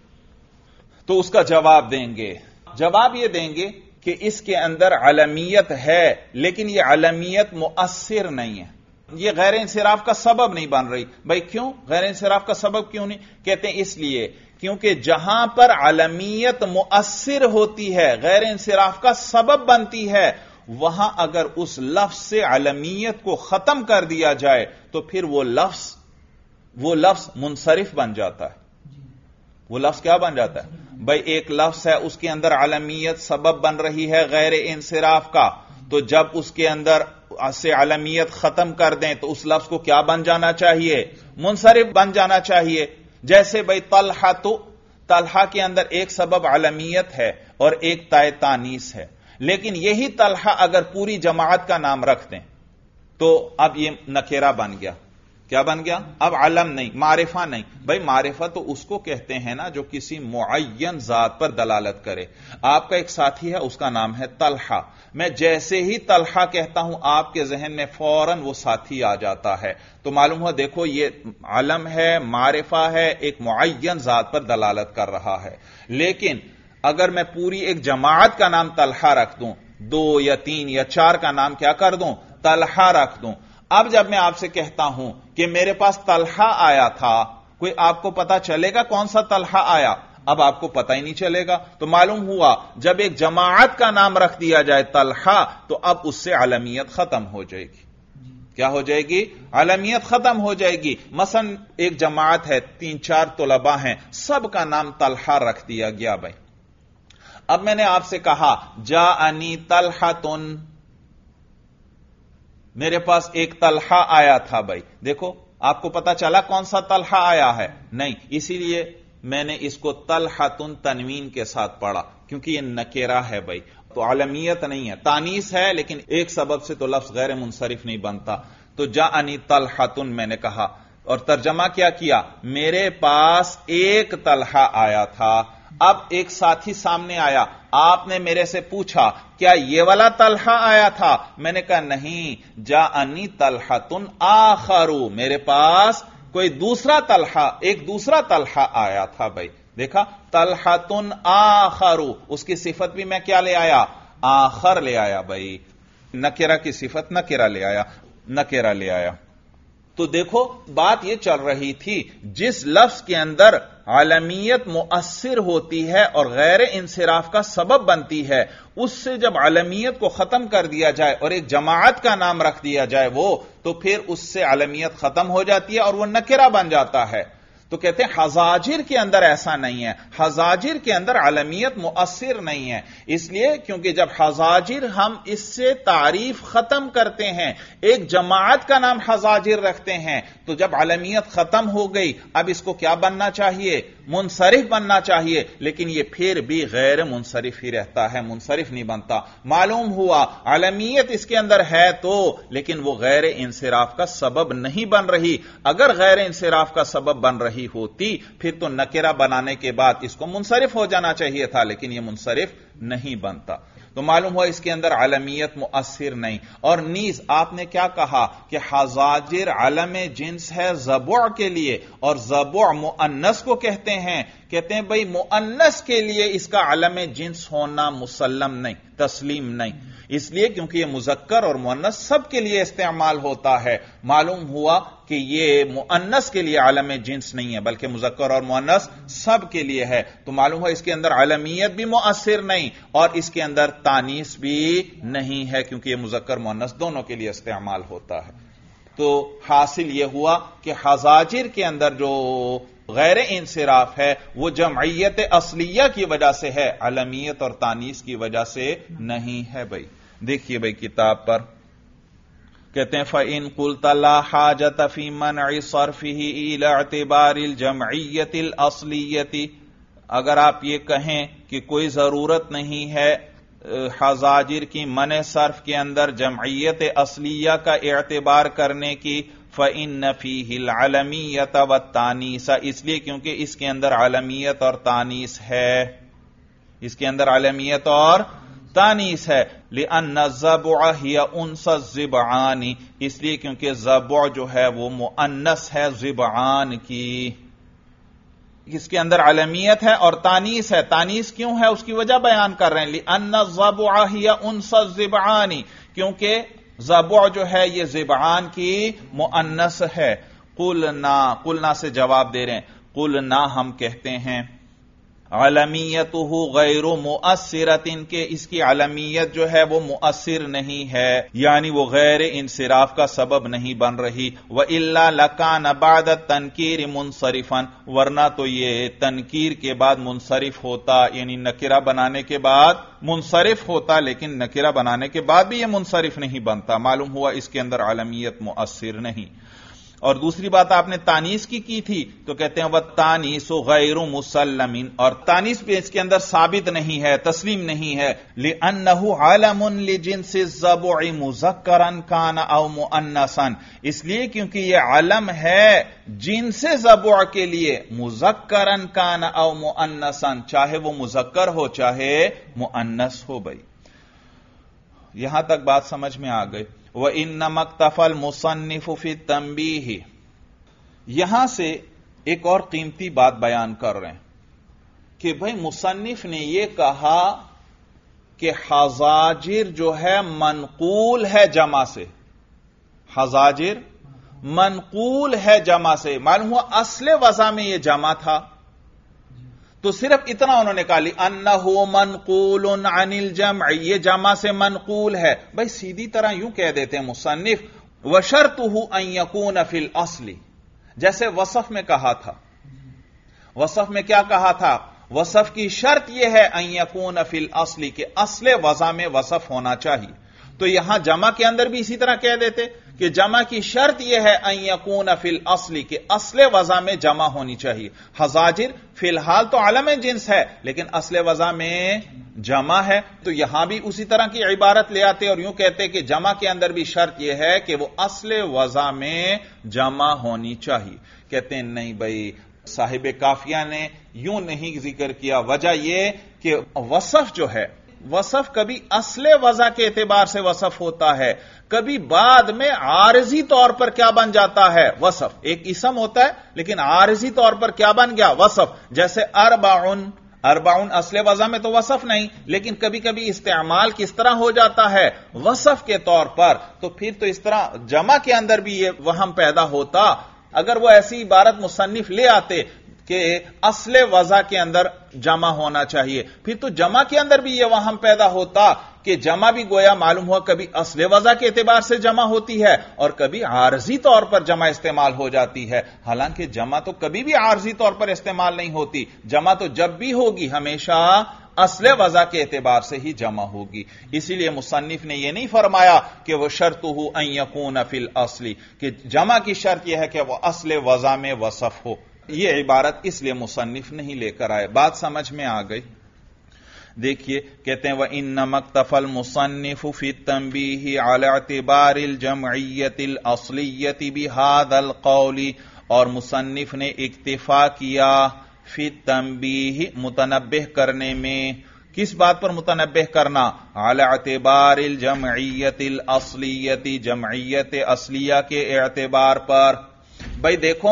تو اس کا جواب دیں گے. جواب یہ دیں گے کہ اس کے اندر علمیت ہے، لیکن یہ علمیت مؤثر نہیں ہے، یہ غیر انصراف کا سبب نہیں بن رہی. بھائی کیوں غیر انصراف کا سبب کیوں نہیں؟ کہتے ہیں اس لیے کیونکہ جہاں پر علمیت مؤثر ہوتی ہے، غیر انصراف کا سبب بنتی ہے، وہاں اگر اس لفظ سے علمیت کو ختم کر دیا جائے تو پھر وہ لفظ منصرف بن جاتا ہے. وہ لفظ کیا بن جاتا ہے؟ بھائی ایک لفظ ہے اس کے اندر علمیت سبب بن رہی ہے غیر انصراف کا، تو جب اس کے اندر سے علمیت ختم کر دیں تو اس لفظ کو کیا بن جانا چاہیے؟ منصرف بن جانا چاہیے. جیسے بھائی طلحہ، تو طلحہ کے اندر ایک سبب علمیت ہے اور ایک تائے تانیث ہے، لیکن یہی طلحہ اگر پوری جماعت کا نام رکھ دیں تو اب یہ نکرہ بن گیا. کیا بن گیا؟ اب علم نہیں، معرفہ نہیں. بھائی معرفہ تو اس کو کہتے ہیں نا جو کسی معین ذات پر دلالت کرے. آپ کا ایک ساتھی ہے، اس کا نام ہے طلحہ. میں جیسے ہی طلحہ کہتا ہوں آپ کے ذہن میں فوراً وہ ساتھی آ جاتا ہے. تو معلوم ہوا دیکھو یہ علم ہے، معرفہ ہے، ایک معین ذات پر دلالت کر رہا ہے. لیکن اگر میں پوری ایک جماعت کا نام طلحہ رکھ دوں 2 یا 3 یا 4 کا نام کیا کر دوں؟ طلحہ رکھ دوں۔ اب جب میں آپ سے کہتا ہوں کہ میرے پاس طلحہ آیا تھا، کوئی آپ کو پتا چلے گا کون سا طلحہ آیا؟ اب آپ کو پتہ ہی نہیں چلے گا۔ تو معلوم ہوا جب ایک جماعت کا نام رکھ دیا جائے طلحہ تو اب اس سے علمیت ختم ہو جائے گی۔ کیا ہو جائے گی؟ علمیت ختم ہو جائے گی۔ مثلا ایک جماعت ہے، 3-4 طلباء ہیں، سب کا نام طلحہ رکھ دیا گیا بھائی۔ اب میں نے آپ سے کہا جاءنی طلحۃ، میرے پاس ایک طلحہ آیا تھا بھائی۔ دیکھو آپ کو پتا چلا کون سا طلحہ آیا ہے؟ نہیں، اسی لیے میں نے اس کو طلحۃ تنوین کے ساتھ پڑھا، کیونکہ یہ نکرہ ہے بھائی، تو علمیت نہیں ہے، تانیث ہے، لیکن ایک سبب سے تو لفظ غیر منصرف نہیں بنتا۔ تو جاءنی طلحۃ میں نے کہا اور ترجمہ کیا کیا؟ میرے پاس ایک طلحہ آیا تھا۔ اب ایک ساتھی سامنے آیا، آپ نے میرے سے پوچھا کیا یہ والا طلحہ آیا تھا؟ میں نے کہا نہیں، جاءنی طلحۃ آخر، میرے پاس کوئی دوسرا طلحہ، ایک دوسرا طلحہ آیا تھا بھائی۔ دیکھا، طلحۃ آخر، اس کی صفت بھی میں کیا لے آیا؟ آخر لے آیا بھائی، نکرہ کی صفت نکرہ لے آیا، نکرہ لے آیا۔ تو دیکھو بات یہ چل رہی تھی، جس لفظ کے اندر علمیت مؤثر ہوتی ہے اور غیر انصراف کا سبب بنتی ہے، اس سے جب علمیت کو ختم کر دیا جائے اور ایک جماعت کا نام رکھ دیا جائے تو پھر اس سے علمیت ختم ہو جاتی ہے اور وہ نکرہ بن جاتا ہے۔ تو کہتے ہیں حزاجر کے اندر ایسا نہیں ہے، حزاجر کے اندر علمیت مؤثر نہیں ہے، اس لیے کیونکہ جب حزاجر ہم اس سے تعریف ختم کرتے ہیں، ایک جماعت کا نام حزاجر رکھتے ہیں، تو جب علمیت ختم ہو گئی اب اس کو کیا بننا چاہیے؟ منصرف بننا چاہیے، لیکن یہ پھر بھی غیر منصرف ہی رہتا ہے، منصرف نہیں بنتا۔ معلوم ہوا علمیت اس کے اندر ہے تو، لیکن وہ غیر انصراف کا سبب نہیں بن رہی۔ اگر غیر انصراف کا سبب بن رہی ہوتی پھر تو نکرہ بنانے کے بعد اس کو منصرف ہو جانا چاہیے تھا، لیکن یہ منصرف نہیں بنتا۔ تو معلوم ہوا اس کے اندر علمیت مؤثر نہیں۔ اور نیز آپ نے کیا کہا کہ حزاجر علم جنس ہے ضبع کے لیے، اور ضبع مؤنث کو کہتے ہیں بھئی مؤنث کے لیے اس کا علم جنس ہونا مسلم نہیں، تسلیم نہیں، اس لیے کیونکہ یہ مذکر اور مؤنث سب کے لیے استعمال ہوتا ہے۔ معلوم ہوا کہ یہ مؤنث کے لیے علم جنس نہیں ہے بلکہ مذکر اور مؤنث سب کے لیے ہے، تو معلوم ہوا اس کے اندر علمیت بھی مؤثر نہیں اور اس کے اندر تانیث بھی نہیں ہے، کیونکہ یہ مذکر مؤنث دونوں کے لیے استعمال ہوتا ہے۔ تو حاصل یہ ہوا کہ حزاجر کے اندر جو غیر انصراف ہے وہ جمعیت اصلیہ کی وجہ سے ہے، علمیت اور تانیث کی وجہ سے نہیں ہے بھائی۔ دیکھیے بھائی کتاب پر کہتے ہیں فَإِن قُلْتَ لَا حَاجَةَ فِي مَنْعِ صَرْفِهِ إِلَى اعْتِبَارِ الْجَمْعِيَّةِ الْأَصْلِيَّةِ، اگر آپ یہ کہیں کہ کوئی ضرورت نہیں ہے حزاجر کی منع صرف کے اندر جمعیت اصلیہ کا اعتبار کرنے کی، فَإِنَّ فِيهِ الْعَلَمِيَّةَ وَالتَّانِيثَ، اس لیے کیونکہ اس کے اندر علمیت اور تانیث ہے، اس کے اندر علمیت اور تانیث ہے۔ لِأَنَّ الضَّبْعَ هِيَ أُنْثَ الضِّبْعَانِ، اس لیے کیونکہ ضبع جو ہے وہ مؤنث ہے ضبعان کی، اس کے اندر علمیت ہے اور تانیث ہے۔ تانیث کیوں ہے اس کی وجہ بیان کر رہے ہیں، لِأَنَّ الضَّبْعَ هِيَ أُنْثَ الضِّبْعَانِ، کیونکہ ضبع جو ہے یہ ضبعان کی مؤنث ہے۔ قلنا سے جواب دے رہے ہیں، قلنا ہم کہتے ہیں علمیتہ غیر مؤثرۃ، کہ اس کی علمیت جو ہے وہ مؤثر نہیں ہے، یعنی وہ غیر انصراف کا سبب نہیں بن رہی۔ وَإِلَّا لَكَانَ بَعْدَ التَّنْكِيرِ مُنصَرِفًا، ورنہ تو یہ تنکیر کے بعد منصرف ہوتا، یعنی نکرہ بنانے کے بعد منصرف ہوتا، لیکن نکرہ بنانے کے بعد بھی یہ منصرف نہیں بنتا۔ معلوم ہوا اس کے اندر علمیت مؤثر نہیں۔ اور دوسری بات آپ نے تانیث کی تھی، تو کہتے ہیں وَالتَّانِيثُ غَيْرُ مُسَلَّمٍ، اور تانیث بھی اس کے اندر ثابت نہیں ہے، تسلیم نہیں ہے، لِأَنَّهُ عَلَمٌ لِجِنْسِ الضَّبْعِ مُذَكَّرًا كَانَ أَوْ مُؤَنَّثًا، اس لیے کیونکہ یہ علم ہے جنس ضبع کے لیے، مُذَكَّرًا كَانَ أَوْ مُؤَنَّثًا، چاہے وہ مذکر ہو چاہے مؤنث ہو بھائی۔ یہاں تک بات سمجھ میں آ گئی۔ وَإِنَّمَا اكْتَفَى الْمُصَنِّفُ فِي التَّنْبِيهِ، یہاں سے ایک اور قیمتی بات بیان کر رہے ہیں کہ بھائی مصنف نے یہ کہا کہ حزاجر جو ہے منقول ہے جمع سے، حزاجر منقول ہے جمع سے، معلوم ہوا اصل وضع میں یہ جمع تھا، تو صرف اتنا انہوں نے کہا لِأَنَّهُ مَنْقُولٌ عَنِ الْجَمْعِ، یہ جمع سے منقول ہے۔ بھئی سیدھی طرح یوں کہہ دیتے ہیں مصنف وَشَرْطُهُ أَن يَكُونَ فِي الْأَصْلِ، جیسے وصف میں کہا تھا، وصف میں کیا کہا تھا؟ وصف کی شرط یہ ہے أَن يَكُونَ فِي الْأَصْلِ کہ اصل وضع میں وصف ہونا چاہیے، تو یہاں جمع کے اندر بھی اسی طرح کہہ دیتے کہ جمع کی شرط یہ ہے ان یکون فی الاصل کہ اصل وضع میں جمع ہونی چاہیے۔ حزاجر فی الحال تو علم جنس ہے لیکن اصل وضع میں جمع ہے، تو یہاں بھی اسی طرح کی عبارت لے آتے اور یوں کہتے کہ جمع کے اندر بھی شرط یہ ہے کہ وہ اصل وضع میں جمع ہونی چاہیے۔ کہتے ہیں نہیں بھائی، صاحب کافیہ نے یوں نہیں ذکر کیا، وجہ یہ کہ وصف جو ہے، وصف کبھی اصل وضع کے اعتبار سے وصف ہوتا ہے، کبھی بعد میں عارضی طور پر کیا بن جاتا ہے؟ وصف۔ ایک اسم ہوتا ہے لیکن عارضی طور پر کیا بن گیا؟ وصف۔ جیسے اربعن، اربعن اصل وضع میں تو وصف نہیں، لیکن کبھی کبھی استعمال کس طرح ہو جاتا ہے؟ وصف کے طور پر۔ تو پھر تو اس طرح جمع کے اندر بھی یہ وہم پیدا ہوتا اگر وہ ایسی عبارت مصنف لے آتے کہ اصل وضع کے اندر جمع ہونا چاہیے، پھر تو جمع کے اندر بھی یہ وہم پیدا ہوتا کہ جمع بھی گویا معلوم ہوا کبھی اصل وضع کے اعتبار سے جمع ہوتی ہے اور کبھی عارضی طور پر جمع استعمال ہو جاتی ہے، حالانکہ جمع تو کبھی بھی عارضی طور پر استعمال نہیں ہوتی، جمع تو جب بھی ہوگی ہمیشہ اصل وضع کے اعتبار سے ہی جمع ہوگی۔ اسی لیے مصنف نے یہ نہیں فرمایا کہ وہ شرطہ ان یکون فی الاصل کہ جمع کی شرط یہ ہے کہ وہ اصل وضع میں وصف ہو، یہ عبارت اس لیے مصنف نہیں لے کر آئے۔ بات سمجھ میں آ گئی؟ دیکھیے کہتے ہیں وَإِنَّمَا اكْتَفَى الْمُصَنِّفُ فِي التَّنْبِيهِ عَلَى اعْتِبَارِ الْجَمْعِيَّةِ الْأَصْلِيَّةِ بِهَذَا الْقَوْلِ، اور مصنف نے اکتفا کیا فی التنبیہ متنبہ کرنے میں، کس بات پر متنبہ کرنا؟ علی اعتبار الجمعیت الاصلیت، جمعیت اصلیہ کے اعتبار پر۔ بھئی دیکھو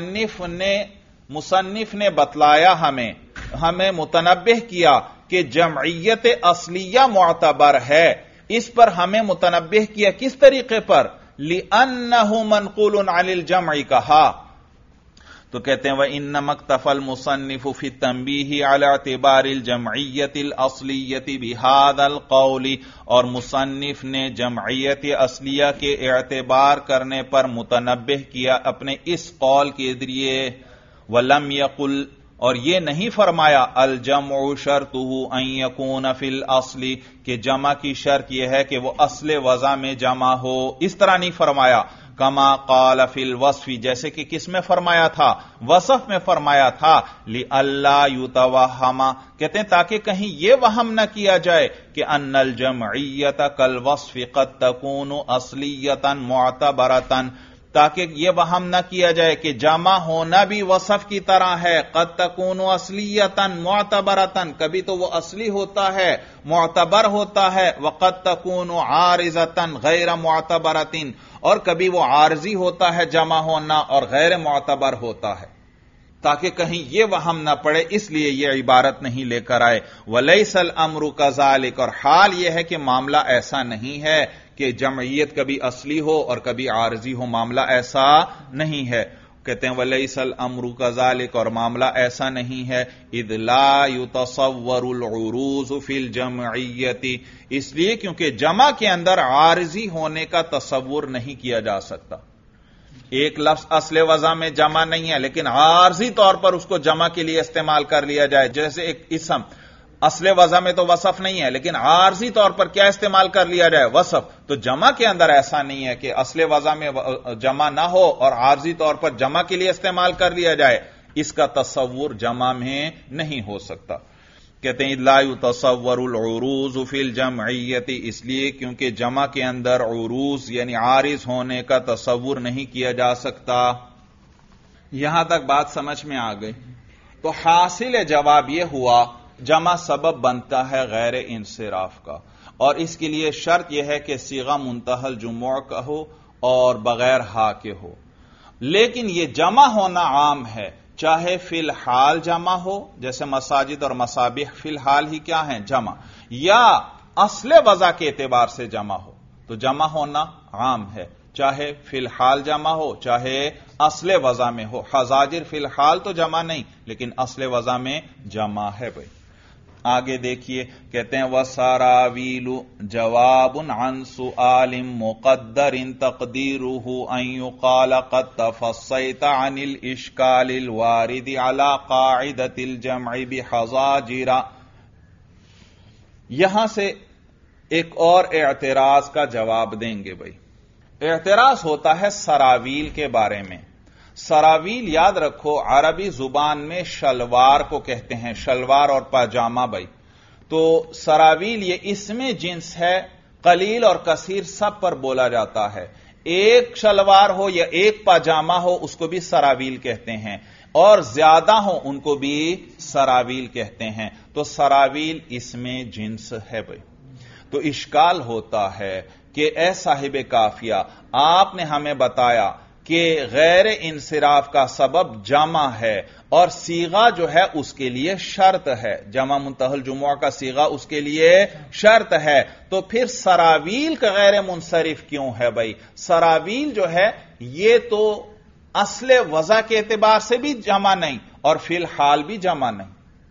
مصنف نے بتلایا ہمیں متنبہ کیا کہ جمعیت اصلیہ معتبر ہے، اس پر ہمیں متنبہ کیا کس طریقے پر؟ لِأَنَّهُ مَنْقُولٌ عَنِ الْجَمْعِ کہا، تو کہتے ہیں وَإِنَّمَا اكْتَفَى الْمُصَنِّفُ فِي التَّنْبِيهِ عَلَى اعْتِبَارِ الْجَمْعِيَّةِ الْأَصْلِيَّةِ بِهَذَا الْقَوْلِ، اور مصنف نے جمعیت اصلیہ کے اعتبار کرنے پر متنبہ کیا اپنے اس قول کے ذریعے۔ وَلَمْ يَقُلْ، اور یہ نہیں فرمایا الجمع شرطہ ان یکون فی الاصل کہ جمع کی شرط یہ ہے کہ وہ اصل وضع میں جمع ہو، اس طرح نہیں فرمایا۔ کما قال فی الوصف، جیسے کہ کس میں فرمایا تھا؟ وصف میں فرمایا تھا لئلا یتوہم، کہتے ہیں تاکہ کہیں یہ وہم نہ کیا جائے کہ ان الجمعیت کالوصف قد تکون اصلیتا معتبرتا، تاکہ یہ وہم نہ کیا جائے کہ جمع ہونا بھی وصف کی طرح ہے، قد تکون اصلیتا معتبرتا، کبھی تو وہ اصلی ہوتا ہے معتبر ہوتا ہے، وقد تکون عارضتا غیر معتبرتا، اور کبھی وہ عارضی ہوتا ہے جمع ہونا اور غیر معتبر ہوتا ہے، تاکہ کہیں یہ وہم نہ پڑے، اس لیے یہ عبارت نہیں لے کر آئے۔ وَلَيْسَ الْأَمْرُ كَذَلِكَ، اور حال یہ ہے کہ معاملہ ایسا نہیں ہے کہ جمعیت کبھی اصلی ہو اور کبھی عارضی ہو، معاملہ ایسا نہیں ہے۔ کہتے ہیں وَلَيْسَ الْأَمْرُ كَذَلِكَ، اور معاملہ ایسا نہیں ہے، اِذْ لَا يُتَصَوَّرُ الْعُرُوضُ فِي الْجَمْعِيَّةِ، اس لیے کیونکہ جمع کے اندر عارضی ہونے کا تصور نہیں کیا جا سکتا۔ ایک لفظ اصل وضع میں جمع نہیں ہے لیکن عارضی طور پر اس کو جمع کے لیے استعمال کر لیا جائے، جیسے ایک اسم اصل وضع میں تو وصف نہیں ہے لیکن عارضی طور پر کیا استعمال کر لیا جائے؟ وصف۔ تو جمع کے اندر ایسا نہیں ہے کہ اصل وضع میں جمع نہ ہو اور عارضی طور پر جمع کے لیے استعمال کر لیا جائے، اس کا تصور جمع میں نہیں ہو سکتا۔ کہتے ہیں لا يتصور العروض فی الجمعیت، اس لیے کیونکہ جمع کے اندر عروض یعنی عارض ہونے کا تصور نہیں کیا جا سکتا۔ یہاں تک بات سمجھ میں آ گئی؟ تو حاصل جواب یہ ہوا جمع سبب بنتا ہے غیر انصراف کا، اور اس کے لیے شرط یہ ہے کہ صیغہ منتہی الجموع کا ہو اور بغیر ہا کے ہو، لیکن یہ جمع ہونا عام ہے، چاہے فی الحال جمع ہو، جیسے مساجد اور مصابیح فی الحال ہی کیا ہیں؟ جمع، یا असले वज़ा के एतबार से जमा हो, तो जमा होना आम है, चाहे फिलहाल जमा हो चाहे असले वज़ा में हो। हजाजिर फिलहाल तो जमा नहीं, लेकिन असले वज़ा में जमा है भाई। आगे देखिए, कहते हैं वसरावीलु जवाबुन अन सुआलिम मुक़द्दरिन तक़दीरुहु अन युक़ाल क़द तफ़स्सैता अनिल इश्कालिल वारिद अला क़ाइदतिल जम'i बिहज़ाजिरा। यहां से एक और एतराज का जवाब देंगे भाई। एतराज होता है सरावील के बारे में। सरावील याद रखो अरबी जुबान में शलवार को कहते हैं, शलवार और पाजामा भाई। तो सरावील ये इसमें जिन्स है, कलील और कसीर सब पर बोला जाता है। एक शलवार हो या एक पाजामा हो उसको भी सरावील कहते हैं, और ज्यादा हो उनको भी सरावील कहते हैं। तो सरावील इसमें जिन्स है भाई। तो इश्काल होता है कि ए साहिब काफिया, आपने हमें बताया कि गैर इंसिराफ का सबब जमा है और सीगा जो है उसके लिए शर्त है, जमा मुंतहल जुमुआ का सीगा उसके लिए शर्त है। तो फिर सरावील का गैर मुंसरिफ क्यों है भाई? सरावील जो है ये तो असले वज़ा के एतबार से भी जमा नहीं और फिलहाल भी जमा नहीं।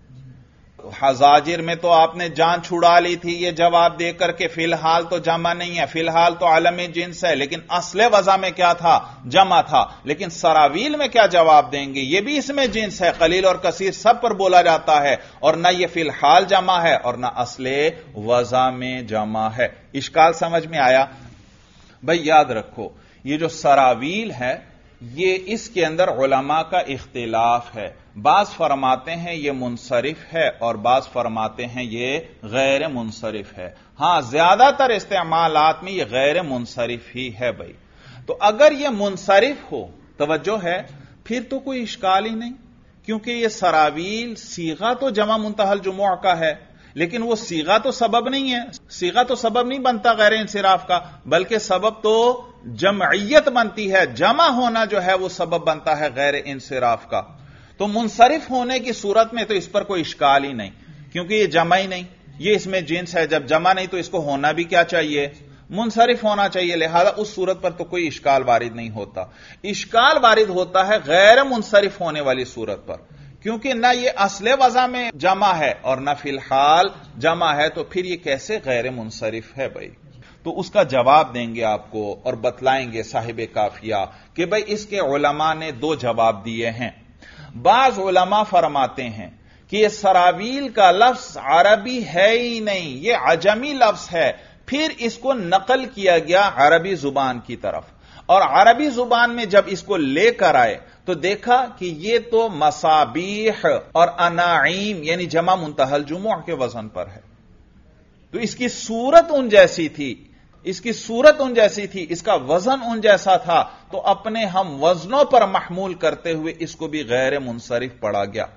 हजाजिर में तो आपने जान छुड़ा ली थी ये जवाब देकर के फिलहाल तो जमा नहीं है, फिलहाल तो आलम जिन्स है, लेकिन असले वज़ा में क्या था? जमा था। लेकिन सरावील में क्या जवाब देंगे? ये भी इसमें जिन्स है, कलील और कसीर सब पर बोला जाता है, और ना ये फिलहाल जमा है और ना असले वज़ा में जमा है। इश्काल समझ में आया भाई? याद रखो ये जो सरावील है ये इसके अंदर उलमा का इख्तिलाफ है। बाज फरमाते हैं ये मुनसरिफ है और बाज फरमाते हैं ये गैर मुनसरिफ है। हां, ज्यादातर इस्तेमालात में ये गैर मुनसरिफ ही है भाई। तो अगर ये मुनसरिफ हो, तवज्जो है, फिर तो कोई इश्काल ही नहीं, क्योंकि ये सरावील सीगा तो जमा मुंतहल जुमुआ का है, लेकिन वो सीगा तो सबब नहीं है। सीगा तो सबब नहीं बनता गैर इंसिराफ का, बल्कि सबब तो जमइयत बनती है। जमा होना जो है वो सबब बनता है गैर इंसिराफ का। तो मुनसरिफ होने की सूरत में तो इस पर कोई इश्काल ही नहीं, क्योंकि ये जमा ही नहीं, ये इसमें जिन्स है। जब जमा नहीं तो इसको होना भी क्या चाहिए? मुनसरिफ होना चाहिए। लिहाजा उस सूरत पर तो कोई इश्काल वारिद नहीं होता। इश्काल वारिद होता है गैर मुनसरिफ होने वाली सूरत पर, क्योंकि ना ये असले वज़ा में जमा है और ना फिलहाल जमा है, तो फिर ये कैसे गैर मुनसरिफ है भाई? तो उसका जवाब देंगे आपको और बतलाएंगे साहिब काफिया कि भाई इसके उलमा ने दो जवाब दिए हैं। बाज उलमा फरमाते हैं कि यह सरावील का लफ्ज अरबी है ही नहीं, यह अजमी लफ्ज है, फिर इसको नकल किया गया अरबी जुबान की तरफ, और अरबी जुबान में जब इसको लेकर आए तो देखा कि यह तो मसाबीह और अनाईम यानी जमा मुंतहल जुमुआ के वजन पर है। तो इसकी सूरत उन जैसी थी, इसकी सूरत उन जैसी थी, इसका वजन उन जैसा था, तो अपने हम वजनों पर महमूल करते हुए इसको भी गैर मुनसरिफ पढ़ा गया।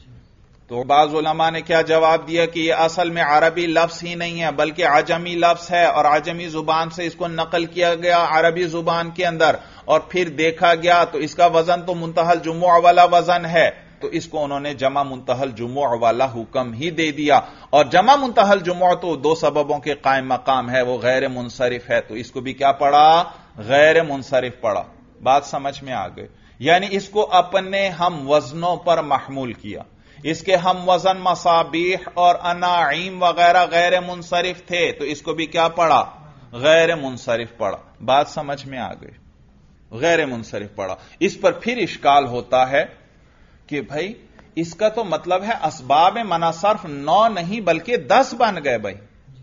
तो बाज़ उलमा ने क्या जवाब दिया कि यह असल में अरबी लफ्ज ही नहीं है, बल्कि आजमी लफ्ज है, और आजमी जुबान से इसको नकल किया गया अरबी जुबान के अंदर, और फिर देखा गया तो इसका वजन तो मुंतहल जुमुआ वाला वजन है, तो इसको उन्होंने जमा मुंतहल जुमुआ वाला हुक्म ही दे दिया। और जमा मुंतहल जुमुआ तो दो सबबों के कायम मकाम है, वो गैर मुनसरिफ है, तो इसको भी क्या पढ़ा? गैर मुनसरिफ पढ़ा। बात समझ में आ गई? यानी इसको अपने हम वजनों पर महमूल किया। इसके हम वजन मसाबीह और अनाईम वगैरह गैर मुनसरिफ थे, तो इसको भी क्या पढ़ा? गैर मुनसरिफ पढ़ा। बात समझ में आ गई? गैर मुनसरिफ पढ़ा। इस पर फिर इश्काल होता है कि भाई इसका तो मतलब है असबाब मना सर्फ 9 नहीं बल्कि 10 बन गए भाई,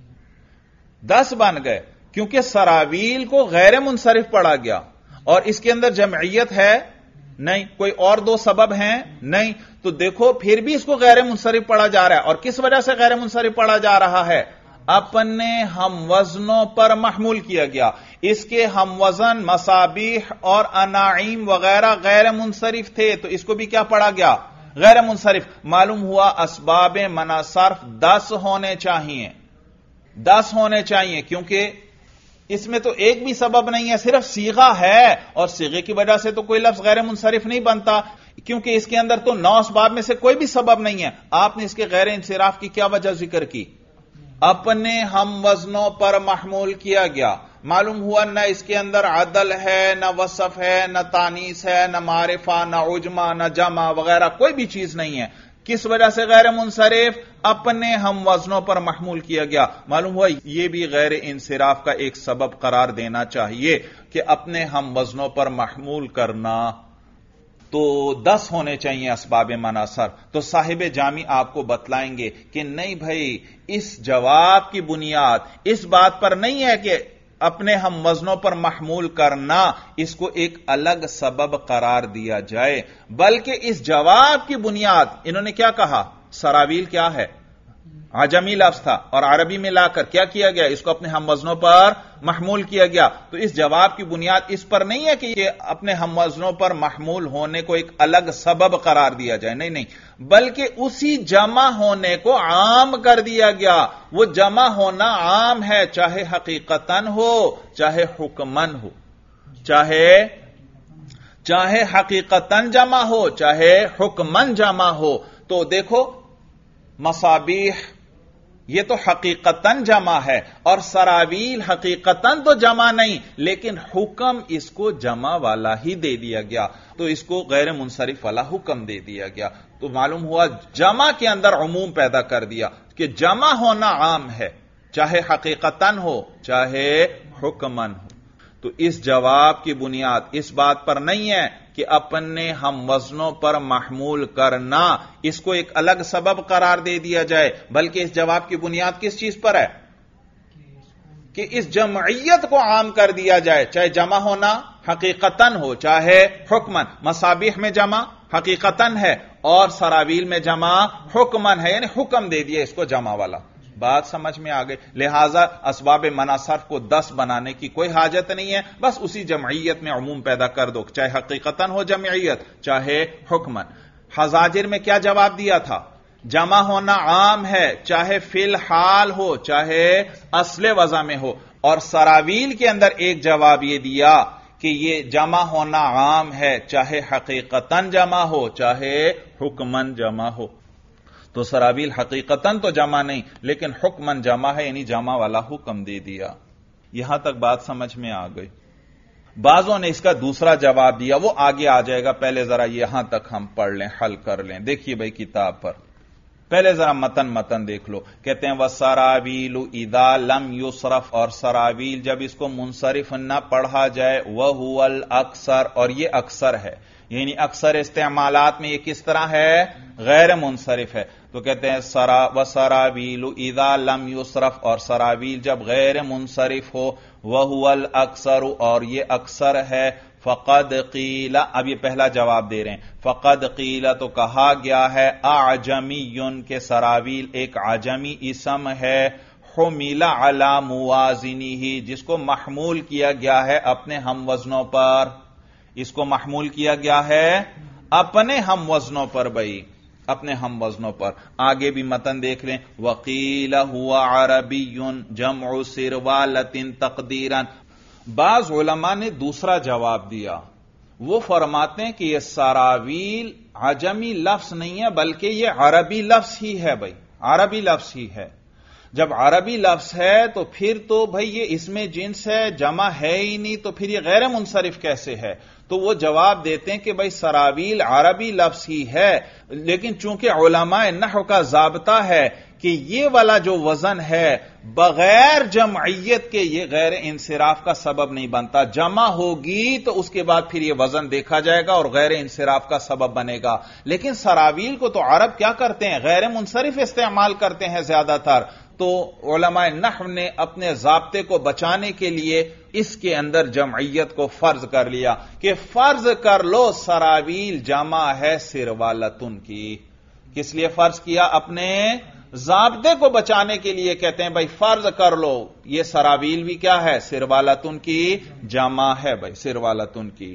10 बन गए, क्योंकि सरावील को गैर मुनसरिफ पढ़ा गया और इसके अंदर जमइयत है नहीं, कोई और दो सबब हैं नहीं, तो देखो फिर भी इसको गैर मुनसरिफ पढ़ा जा रहा है। और किस वजह से गैर मुनसरिफ पढ़ा जा रहा है? अपने हम वजनों पर महमूल किया गया। इसके हम वजन मसाबीह और अनाईम वगैरह गैर मुनसरिफ थे, तो इसको भी क्या पढ़ा गया? गैर मुनसरिफ। मालूम हुआ असबाब मना सर्फ 10 होने चाहिए, 10 होने चाहिए, क्योंकि इसमें तो एक भी सबब नहीं है, सिर्फ सीगा है, और सीगे की वजह से तो कोई लफ्ज गैर मुनसरिफ नहीं बनता, क्योंकि इसके अंदर तो 9 असबाब में से कोई भी सबब नहीं है। आपने इसके गैर इंसिराफ की क्या वजह जिक्र की? اپنے ہم وزنوں پر محمول کیا گیا. معلوم ہوا نہ اس کے اندر عدل ہے، نہ وصف ہے، نہ تانیث ہے، نہ معرفہ، نہ عجمہ، نہ جمع وغیرہ کوئی بھی چیز نہیں ہے. کس وجہ سے غیر منصرف؟ اپنے ہم وزنوں پر محمول کیا گیا. معلوم ہوا یہ بھی غیر انصراف کا ایک سبب قرار دینا چاہیے کہ اپنے ہم وزنوں پر محمول کرنا تو 10 ہونے چاہیے اسباب مناصر. تو صاحب جامی آپ کو بتلائیں گے کہ نہیں بھائی، اس جواب کی بنیاد اس بات پر نہیں ہے کہ اپنے ہم وزنوں پر محمول کرنا اس کو ایک الگ سبب قرار دیا جائے، بلکہ اس جواب کی بنیاد انہوں نے کیا کہا؟ سراویل کیا ہے؟ عجمی لفظ تھا اور عربی میں لا کر کیا کیا گیا؟ اس کو اپنے ہم وزنوں پر محمول کیا گیا. تو اس جواب کی بنیاد اس پر نہیں ہے کہ یہ اپنے ہم وزنوں پر محمول ہونے کو ایک الگ سبب قرار دیا جائے، نہیں، بلکہ اسی جمع ہونے کو عام کر دیا گیا. وہ جمع ہونا عام ہے، چاہے حقیقتاً ہو چاہے حکماً ہو، چاہے حقیقتاً جمع ہو چاہے حکماً جمع ہو. تو دیکھو مصابیح یہ تو حقیقتاً جمع ہے اور سراویل حقیقتاً تو جمع نہیں، لیکن حکم اس کو جمع والا ہی دے دیا گیا، تو اس کو غیر منصرف والا حکم دے دیا گیا. تو معلوم ہوا جمع کے اندر عموم پیدا کر دیا کہ جمع ہونا عام ہے، چاہے حقیقتاً ہو چاہے حکماً ہو. تو اس جواب کی بنیاد اس بات پر نہیں ہے کہ اپنے ہم وزنوں پر محمول کرنا اس کو ایک الگ سبب قرار دے دیا جائے، بلکہ اس جواب کی بنیاد کس چیز پر ہے؟ کہ اس جمعیت کو عام کر دیا جائے، چاہے جمع ہونا حقیقتاً ہو چاہے حکماً. مصابیح میں جمع حقیقتاً ہے اور سراویل میں جمع حکماً ہے، یعنی حکم دے دیا اس کو جمع والا. بات سمجھ میں آ گئی. لہذا اسباب مناصرف کو 10 بنانے کی کوئی حاجت نہیں ہے، بس اسی جمعیت میں عموم پیدا کر دو، چاہے حقیقتاً ہو جمعیت چاہے حکماً. حزاجر میں کیا جواب دیا تھا؟ جمع ہونا عام ہے، چاہے فی الحال ہو چاہے اصل وضع میں ہو. اور سراویل کے اندر ایک جواب یہ دیا کہ یہ جمع ہونا عام ہے، چاہے حقیقتاً جمع ہو چاہے حکماً جمع ہو. تو سراویل حقیقتاً تو جمع نہیں لیکن حکماً جمع ہے، یعنی جمع والا حکم دے دیا. یہاں تک بات سمجھ میں آ گئی. بعضوں نے اس کا دوسرا جواب دیا، وہ آگے آ جائے گا، پہلے ذرا یہاں تک ہم پڑھ لیں، حل کر لیں. دیکھیے بھائی کتاب پر پہلے ذرا متن دیکھ لو. کہتے ہیں وَالسَّرَاوِيلُ اِذَا لَمْ يُصْرَفْ، اور سراویل جب اس کو منصرف نہ پڑھا جائے، وَهُوَ الْأَكْثَرُ، اور یہ اکثر ہے، یعنی اکثر استعمالات میں یہ کس طرح ہے؟ غیر منصرف ہے. تو کہتے ہیں وَسَرَاوِيلُ اِذَا لَمْ يُصْرَفْ، اور سراویل جب غیر منصرف ہو، وَهُوَ الْأَكْثَرُ، اور یہ اکثر ہے. فقد قیل، اب یہ پہلا جواب دے رہے ہیں. فقد قیل تو کہا گیا ہے، اعجمی کے سراویل ایک عجمی اسم ہے، حمل علی موازنہ، جس کو محمول کیا گیا ہے اپنے ہم وزنوں پر. اس کو محمول کیا گیا ہے اپنے ہم وزنوں پر، بھائی اپنے ہم وزنوں پر. آگے بھی متن دیکھ لیں. وقیل هو عربی جمع سروالۃ تقدیرا، بعض علماء نے دوسرا جواب دیا. وہ فرماتے ہیں کہ یہ سراویل عجمی لفظ نہیں ہے بلکہ یہ عربی لفظ ہی ہے. بھائی عربی لفظ ہی ہے. جب عربی لفظ ہے تو پھر تو بھائی یہ اس میں جنس ہے، جمع ہے ہی نہیں، تو پھر یہ غیر منصرف کیسے ہے؟ تو وہ جواب دیتے ہیں کہ بھائی سراویل عربی لفظ ہی ہے، لیکن چونکہ علماء نحو کا ضابطہ ہے کہ یہ والا جو وزن ہے بغیر جمعیت کے یہ غیر انصراف کا سبب نہیں بنتا. جمع ہوگی تو اس کے بعد پھر یہ وزن دیکھا جائے گا اور غیر انصراف کا سبب بنے گا. لیکن سراویل کو تو عرب کیا کرتے ہیں؟ غیر منصرف استعمال کرتے ہیں زیادہ تر. تو علماء نحو نے اپنے ضابطے کو بچانے کے لیے اس کے اندر جمعیت کو فرض کر لیا کہ فرض کر لو سراویل جمع ہے سروالتن کی. کس لیے فرض کیا؟ اپنے ضابطے کو بچانے کے لیے. کہتے ہیں بھائی فرض کر لو یہ سراویل بھی کیا ہے؟ سروالتن کی جمع ہے. بھائی سروالتن کی.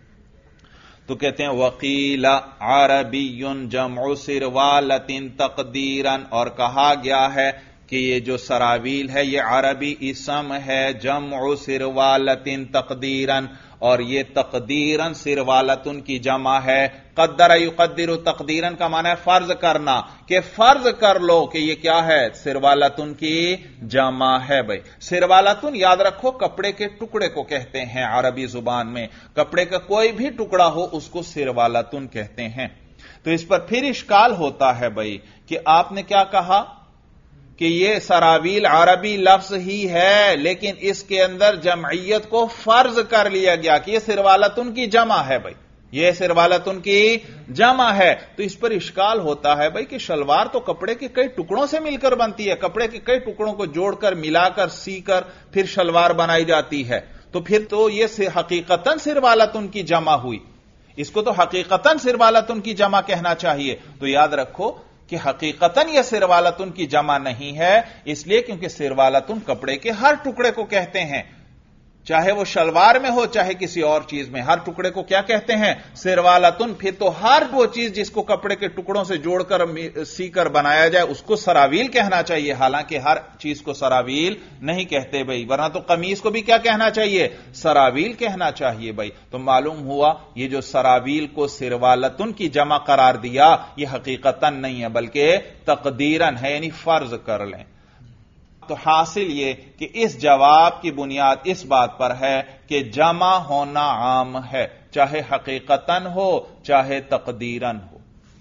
تو کہتے ہیں وقیل عربی جمع سروالۃ تقدیرا، اور کہا گیا ہے کہ یہ جو سراویل ہے یہ عربی اسم ہے، جمع سروالۃ تقدیرا، اور یہ تقدیرن سروالتن کی جمع ہے. قدر یقدر تقدیرن کا معنی ہے فرض کرنا، کہ فرض کر لو کہ یہ کیا ہے، سروالتن کی جمع ہے. بھائی سروالتن یاد رکھو کپڑے کے ٹکڑے کو کہتے ہیں عربی زبان میں، کپڑے کا کوئی بھی ٹکڑا ہو اس کو سروالتن کہتے ہیں. تو اس پر پھر اشکال ہوتا ہے بھائی کہ آپ نے کیا کہا کہ یہ سراویل عربی لفظ ہی ہے لیکن اس کے اندر جمعیت کو فرض کر لیا گیا کہ یہ سروالتن کی جمع ہے. بھائی یہ سروالتن کی جمع ہے. تو اس پر اشکال ہوتا ہے بھائی کہ شلوار تو کپڑے کے کئی ٹکڑوں سے مل کر بنتی ہے، کپڑے کے کئی ٹکڑوں کو جوڑ کر ملا کر سی کر پھر شلوار بنائی جاتی ہے. تو پھر تو یہ حقیقتاً سروالتن کی جمع ہوئی، اس کو تو حقیقتاً سروالتن کی جمع کہنا چاہیے. تو یاد رکھو کہ حقیقتاً یہ سروالتن کی جمع نہیں ہے، اس لیے کیونکہ سروالتن کپڑے کے ہر ٹکڑے کو کہتے ہیں، چاہے وہ شلوار میں ہو چاہے کسی اور چیز میں، ہر ٹکڑے کو کیا کہتے ہیں، سروالتن. پھر تو ہر وہ چیز جس کو کپڑے کے ٹکڑوں سے جوڑ کر سی کر بنایا جائے اس کو سراویل کہنا چاہیے، حالانکہ ہر چیز کو سراویل نہیں کہتے بھائی، ورنہ تو قمیص کو بھی کیا کہنا چاہیے، سراویل کہنا چاہیے. بھائی تو معلوم ہوا یہ جو سراویل کو سروالتن کی جمع قرار دیا یہ حقیقتاً نہیں ہے بلکہ تقدیرن ہے، یعنی فرض کر لیں. تو حاصل یہ کہ اس جواب کی بنیاد اس بات پر ہے کہ جمع ہونا عام ہے، چاہے حقیقتاً ہو چاہے تقدیرن ہو،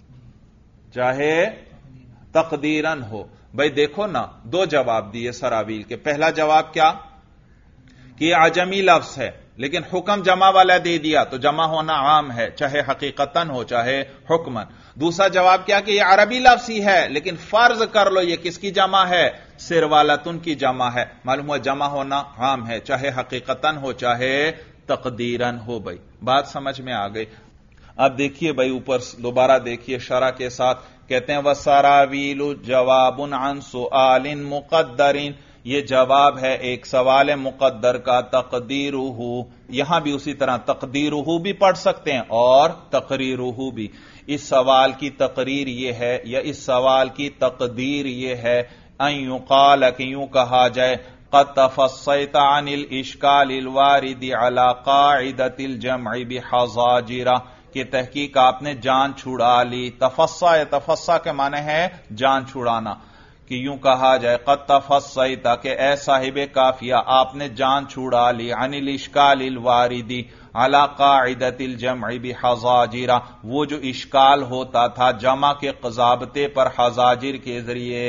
چاہے تقدیرن ہو. بھائی دیکھو نا دو جواب دیے سراویل کے. پہلا جواب کیا کہ یہ عجمی لفظ ہے لیکن حکم جمع والا دے دیا تو جمع ہونا عام ہے چاہے حقیقتاً ہو چاہے حکمن. دوسرا جواب کیا کہ یہ عربی لفظ ہی ہے لیکن فرض کر لو یہ کس کی جمع ہے، سروالتن کی جمع ہے. معلوم ہوا جمع ہونا عام ہے چاہے حقیقتاً ہو چاہے تقدیرن ہو. بھائی بات سمجھ میں آ گئی. اب دیکھیے بھائی اوپر دوبارہ دیکھیے شرح کے ساتھ کہتے ہیں وَسَرَاوِيلُ جَوَابٌ عَنْ سُؤَالٍ مُقَدَّرٍ، یہ جواب ہے ایک سوال مقدر کا. تقدیرہ، یہاں بھی اسی طرح تقدیرہ بھی پڑھ سکتے ہیں اور تقریرہ بھی. اس سوال کی تقریر یہ ہے یا اس سوال کی تقدیر یہ ہے ان یقال کہ یوں کہا جائے قد تفصیت عن الاشکال الوارد علی قاعدۃ الجمع بحظاجرہ، کہ تحقیق آپ نے جان چھڑا لی. تفصا کے معنی ہے جان چھڑانا، کہ یوں کہا جائے قد تفصیت کہ اے صاحب کافیہ آپ نے جان چھڑا لی عن الاشکال الواردی علی قاعدۃ الجمع بحظاجرہ، وہ جو اشکال ہوتا تھا جمع کے ضابطے پر حظاجر کے ذریعے.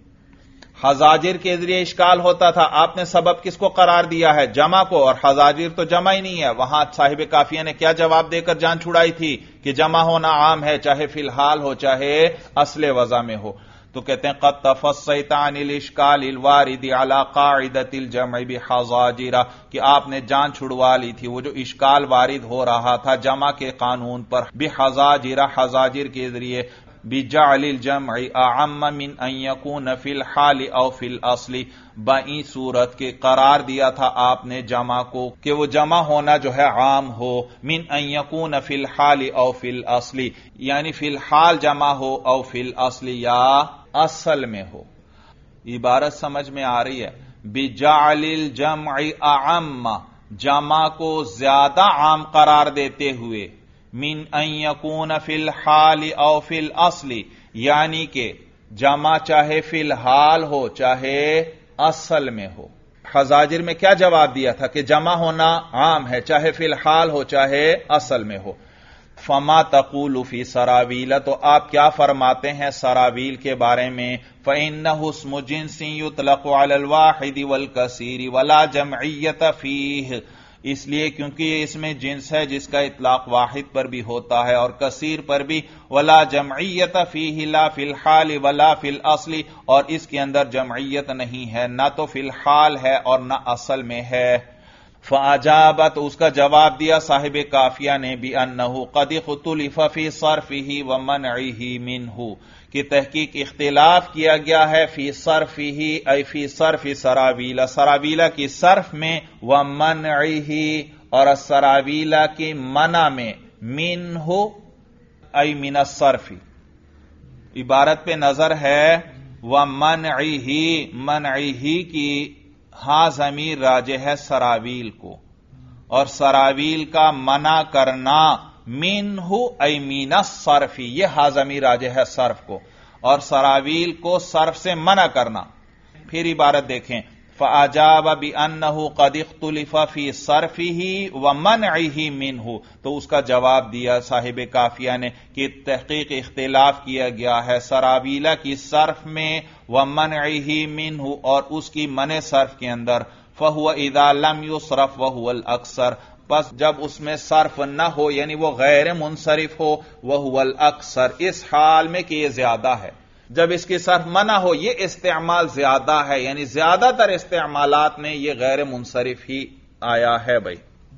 حظاجر کے ذریعے اشکال ہوتا تھا، آپ نے سبب کس کو قرار دیا ہے، جمع کو، اور حظاجر تو جمع ہی نہیں ہے. وہاں صاحب کافیہ نے کیا جواب دے کر جان چھڑائی تھی کہ جمع ہونا عام ہے چاہے فی الحال ہو چاہے اصل وضع میں ہو. تو کہتے ہیں قد تفصیت عن الاشکال الوارد علی قاعدۃ الجمع بحظاجرہ، کہ آپ نے جان چھڑوا لی تھی وہ جو اشکال وارد ہو رہا تھا جمع کے قانون پر، بحظاجرہ حظاجر کے ذریعے. بجعل الجمع اعم من ان يكون في الحال او في الاصل، بائیں صورت کے قرار دیا تھا آپ نے جمع کو کہ وہ جمع ہونا جو ہے عام ہو، من ان يكون في الحال او في الاصل، یعنی فی الحال جمع ہو او فی الاصل یا اصل میں ہو. عبارت سمجھ میں آ رہی ہے. بجعل الجمع اعم، جمع کو زیادہ عام قرار دیتے ہوئے، من ان یکون فی الحال او فی الاصل، یعنی کہ جمع چاہے فی الحال ہو چاہے اصل میں ہو. حظاجر میں کیا جواب دیا تھا کہ جمع ہونا عام ہے چاہے فی الحال ہو چاہے اصل میں ہو. فما تقول فی سراویل، تو آپ کیا فرماتے ہیں سراویل کے بارے میں. فإنہ اسم جنس یطلق علی الواحد والکثیر ولا جمعیت فیہ، اس لیے کیونکہ یہ اس میں جنس ہے جس کا اطلاق واحد پر بھی ہوتا ہے اور کثیر پر بھی. ولا جمعیت فیہ، لا فی الحال ولا فی الاصل، اور اس کے اندر جمعیت نہیں ہے، نہ تو فی الحال ہے اور نہ اصل میں ہے. فاجابت، اس کا جواب دیا صاحب کافیہ نے بأنہ قد اختلف فی صرفہ ومنعہ منہ، کہ تحقیق اختلاف کیا گیا ہے فی صرفہ ای فی صرف سراویل، سراویلہ کی صرف میں، ومنعہ اور سراویلہ کی منع میں، منہ ای من الصرف. عبارت پہ نظر ہے ومنعہ، منعہ کی ہاں ضمیر راجع ہے سراویل کو، اور سراویل کا منع کرنا منہ ای من الصرف، یہ ہاضمی راجح ہے صرف کو، اور سراویل کو صرف سے منع کرنا۔ پھر عبارت دیکھیں، فَأَجَابَ بِأَنَّهُ قَدْ اخْتُلِفَ فِي صَرْفِهِ وَمَنْعِهِ مِنْهُ، تو اس کا جواب دیا صاحب کافیہ نے کہ تحقیق اختلاف کیا گیا ہے سراویلہ کی صرف میں، وَمَنْعِهِ مِنْهُ، اور اس کی منع صرف کے اندر، فَهُوَ إِذَا لَمْ يُصْرَفْ وَهُوَ الْأَكْثَرُ، پس جب اس میں صرف نہ ہو یعنی وہ غیر منصرف ہو، وَهُوَ الْأَكْثَرُ، اس حال میں کہ یہ زیادہ ہے، جب اس کی صرف منع ہو یہ استعمال زیادہ ہے، یعنی زیادہ تر استعمالات میں یہ غیر منصرف ہی آیا ہے بھائی۔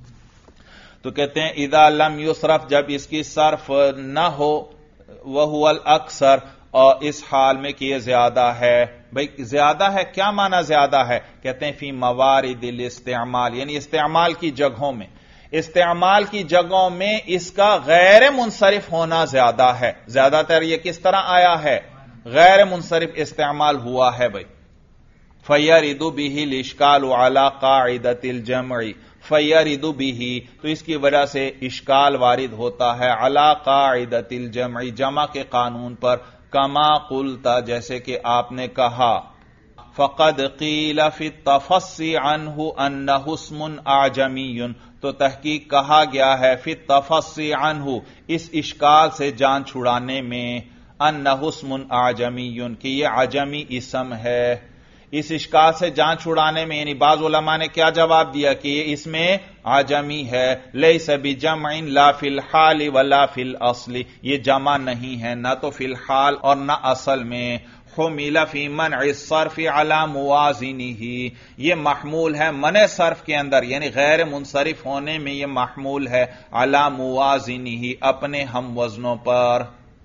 تو کہتے ہیں اذا لم یصرف، جب اس کی صرف نہ ہو، وہو الاکثر، اور اس حال میں کہ یہ زیادہ ہے۔ بھائی زیادہ ہے کیا معنی زیادہ ہے؟ کہتے ہیں فی موارد الاستعمال، یعنی استعمال کی جگہوں میں، استعمال کی جگہوں میں اس کا غیر منصرف ہونا زیادہ ہے۔ زیادہ تر یہ کس طرح آیا ہے؟ غیر منصرف استعمال ہوا ہے بھائی۔ فَيَرِدُ بِهِ الْإِشْكَالُ عَلَى قَاعِدَةِ الْجَمْعِ، فَيَرِدُ بِهِ، تو اس کی وجہ سے اشکال وارد ہوتا ہے عَلَى قَاعِدَةِ الْجَمْعِ، جمع کے قانون پر، کما قلت، جیسے کہ آپ نے کہا، فَقَدْ قِيلَ فِي التَّفَصِّ عَنْهُ أَنَّهُ اسْمٌ أَعْجَمِيٌّ، تو تحقیق کہا گیا ہے فِي التَّفَصِّ عَنْهُ، اس اشکال سے جان چھڑانے میں، انہ اسم اعجمی، کہ یہ عجمی اسم ہے۔ اس اشکال سے جان چھڑانے میں یعنی بعض علماء نے کیا جواب دیا کہ یہ اس میں عجمی ہے، لیس بجمع لا فی الحال ولا فی الاصل، یہ جمع نہیں ہے نہ تو فی الحال اور نہ اصل میں۔ حمل فی منع الصرف علی موازنہ، یہ محمول ہے منع صرف کے اندر یعنی غیر منصرف ہونے میں یہ محمول ہے علی موازنہ، اپنے ہم وزنوں پر،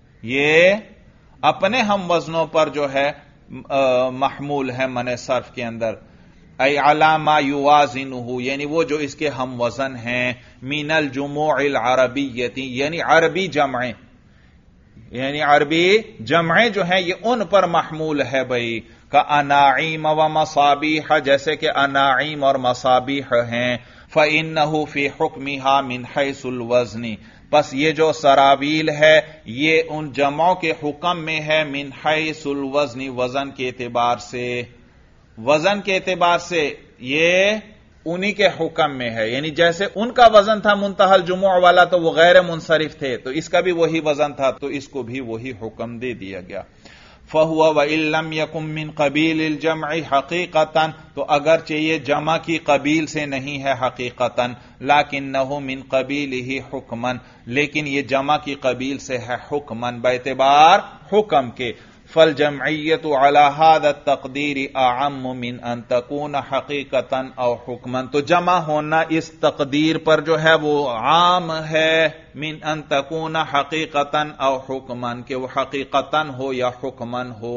یہ اپنے ہم وزنوں پر جو ہے محمول ہے منع صرف کے اندر، ای علی ما یوازنہ، یعنی وہ جو اس کے ہم وزن ہیں، من الجموع العربیۃ، یعنی عربی جمع، یعنی عربی جمع جو ہیں یہ ان پر محمول ہے بھائی، کا اناعیم و مصابیح، جیسے کہ اناعیم اور مصابیح ہیں، فإنہ فی حکمہا من حیث الوزن، پس یہ جو سراویل ہے یہ ان جمعوں کے حکم میں ہے من حیث الوزن، وزن کے اعتبار سے، وزن کے اعتبار سے یہ انہی کے حکم میں ہے، یعنی جیسے ان کا وزن تھا منتہی الجموع والا تو وہ غیر منصرف تھے، تو اس کا بھی وہی وزن تھا تو اس کو بھی وہی حکم دے دیا گیا۔ فَهُوَ وَإِن لَّمْ يَكُن مِّن قَبِيلِ الْجَمْعِ حَقِيقَةً، تو اگرچہ یہ جمع کی قبیل سے نہیں ہے حقیقتاً، لَكِنَّهُ مِن قَبِيلِهِ حُكْمًا، لیکن یہ جمع کی قبیل سے ہے حکماً، باعتبار حکم کے، فَالْجَمْعِيَّةُ عَلَى هَذَا التَّقْدِيرِ أَعَمُّ مِنْ أَن تَكُونَ حَقِيقَةً أَوْ حُكْمًا، تو جمع ہونا اس تقدیر پر جو ہے وہ عام ہے، من ان تکون حقیقتاً او حکماً، کہ وہ حقیقتاً ہو یا حکماً ہو۔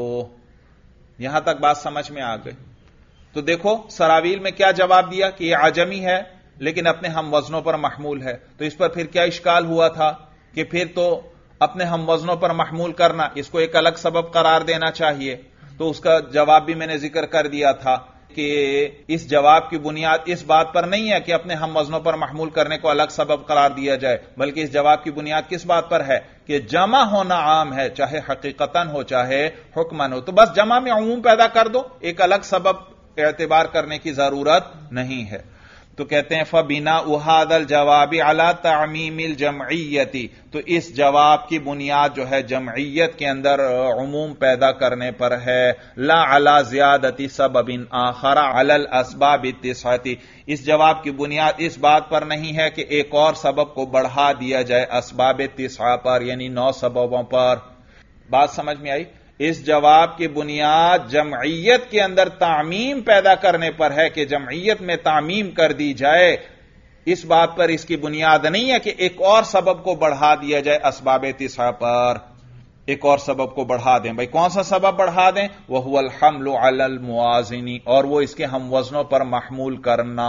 یہاں تک بات سمجھ میں آ گئی؟ تو دیکھو سراویل میں کیا جواب دیا کہ یہ عجمی ہے لیکن اپنے ہم وزنوں پر محمول ہے، تو اس پر پھر کیا اشکال ہوا تھا کہ پھر تو اپنے ہم وزنوں پر محمول کرنا اس کو ایک الگ سبب قرار دینا چاہیے، تو اس کا جواب بھی میں نے ذکر کر دیا تھا کہ اس جواب کی بنیاد اس بات پر نہیں ہے کہ اپنے ہم وزنوں پر محمول کرنے کو الگ سبب قرار دیا جائے، بلکہ اس جواب کی بنیاد کس بات پر ہے کہ جمع ہونا عام ہے، چاہے حقیقتاً ہو چاہے حکماً ہو، تو بس جمع میں عموم پیدا کر دو، ایک الگ سبب اعتبار کرنے کی ضرورت نہیں ہے۔ تو کہتے ہیں فَبِنَاءُ هَذَا الْجَوَابِ عَلَى تَعْمِيمِ الْجَمْعِيَّةِ، تو اس جواب کی بنیاد جو ہے جمعیت کے اندر عموم پیدا کرنے پر ہے، لا علی زیادتی سبب آخر علی الاسباب التسعۃ، اس جواب کی بنیاد اس بات پر نہیں ہے کہ ایک اور سبب کو بڑھا دیا جائے اسباب تسعہ پر، یعنی 9 سببوں پر۔ بات سمجھ میں آئی؟ اس جواب کی بنیاد جمعیت کے اندر تعمیم پیدا کرنے پر ہے کہ جمعیت میں تعمیم کر دی جائے، اس بات پر اس کی بنیاد نہیں ہے کہ ایک اور سبب کو بڑھا دیا جائے اسباب تسعہ پر، ایک اور سبب کو بڑھا دیں۔ بھائی کون سا سبب بڑھا دیں؟ وَهُوَ الْحَمْلُ عَلَى الْمُوَازِنِ، اور وہ اس کے ہم وزنوں پر محمول کرنا۔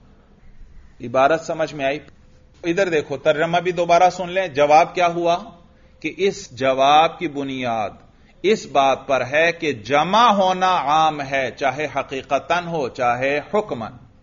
عبارت سمجھ میں آئی؟ ادھر دیکھو ترجمہ بھی دوبارہ سن لیں، جواب کیا ہوا کہ اس جواب کی بنیاد اس بات پر ہے کہ جمع ہونا عام ہے، چاہے حقیقتاً ہو چاہے حکماً،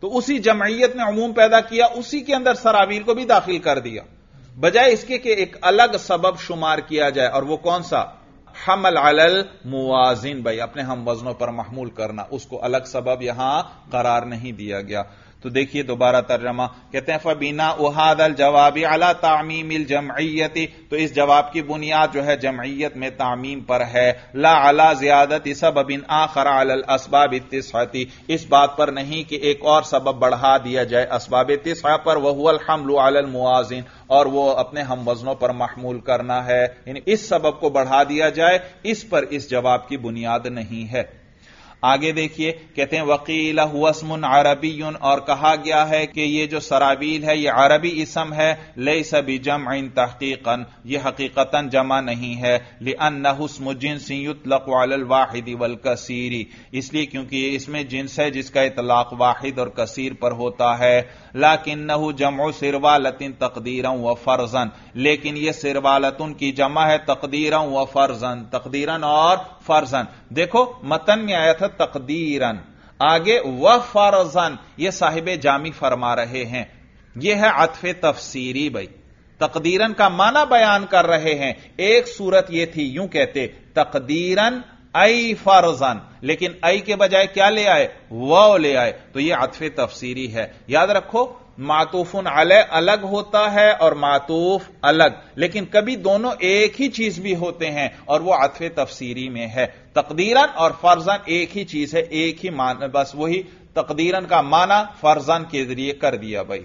تو اسی جمعیت میں عموم پیدا کیا، اسی کے اندر سراویل کو بھی داخل کر دیا، بجائے اس کے کہ ایک الگ سبب شمار کیا جائے، اور وہ کون سا؟ حمل علی الموازن، بھائی اپنے ہم وزنوں پر محمول کرنا، اس کو الگ سبب یہاں قرار نہیں دیا گیا۔ تو دیکھیے دوبارہ ترجمہ، کہتے ہیں فَبِنَاءُ هَذَا الْجَوَابِ عَلَى تَعْمِيمِ الْجَمْعِيَّةِ، تو اس جواب کی بنیاد جو ہے جمعیت میں تعمیم پر ہے، لا علی زیادت سبب آخر علی الاسباب التسعۃ، اس بات پر نہیں کہ ایک اور سبب بڑھا دیا جائے اسباب تسعہ پر، وهو الحمل علی الموازن، اور وہ اپنے ہم وزنوں پر محمول کرنا ہے، یعنی اس سبب کو بڑھا دیا جائے، اس پر اس جواب کی بنیاد نہیں ہے۔ آگے دیکھیے، کہتے ہیں وقیل هو اسم عربی، اور کہا گیا ہے کہ یہ جو سراویل ہے یہ عربی اسم ہے، لیس بجمع تحقیقا، یہ حقیقتا جمع نہیں ہے، لانہ اسم جنس یطلق علی الواحد والکثیر، اس لیے کیونکہ یہ اسم جنس ہے جس کا اطلاق واحد اور کثیر پر ہوتا ہے، لیکنہ جمع سروالۃ تقدیرا و فرضا، لیکن یہ سروالۃ کی جمع ہے تقدیرا و فرضا، تقدیرا اور فرضا۔ دیکھو متن میں آیا تھا تقدیرن، آگے وفرضن، یہ صاحب جامی فرما رہے ہیں، یہ ہے عطف تفسیری، بھائی تقدیرن کا معنی بیان کر رہے ہیں، ایک صورت یہ تھی یوں کہتے تقدیرن ای فرضن، لیکن ای کے بجائے کیا لے آئے؟ واو لے آئے، تو یہ عطف تفسیری ہے۔ یاد رکھو معطوف علی الگ ہوتا ہے اور معطوف الگ، لیکن کبھی دونوں ایک ہی چیز بھی ہوتے ہیں، اور وہ عطف تفسیری میں ہے۔ تقدیرن اور فرضن ایک ہی چیز ہے، ایک ہی معنی، بس وہی تقدیرن کا معنی فرضن کے ذریعے کر دیا بھائی۔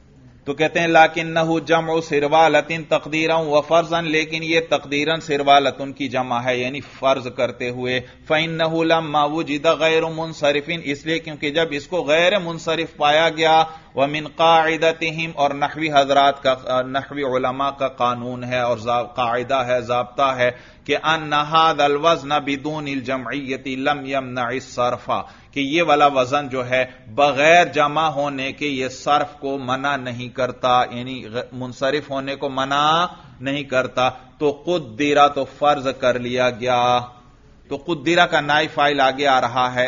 تو کہتے ہیں لیکنہ جمع سروالۃ تقدیرا و فرضا، لیکن یہ تقدیرا سروالۃ کی جمع ہے، یعنی فرض کرتے ہوئے، فإنہ لما وجد غیر منصرف، اس لیے کیونکہ جب اس کو غیر منصرف پایا گیا، ومن قاعدتہم، اور نحوی حضرات کا، نحوی علماء کا قانون ہے اور قاعدہ ہے، ضابطہ ہے کہ ان ھذا الوزن بدون الجمعیۃ لم یمنع الصرف، کہ یہ والا وزن جو ہے بغیر جمع ہونے کے یہ صرف کو منع نہیں کرتا، یعنی منصرف ہونے کو منع نہیں کرتا۔ تو قدرہ، تو فرض کر لیا گیا، تو قدرہ کا نائب فاعل آگے آ رہا ہے،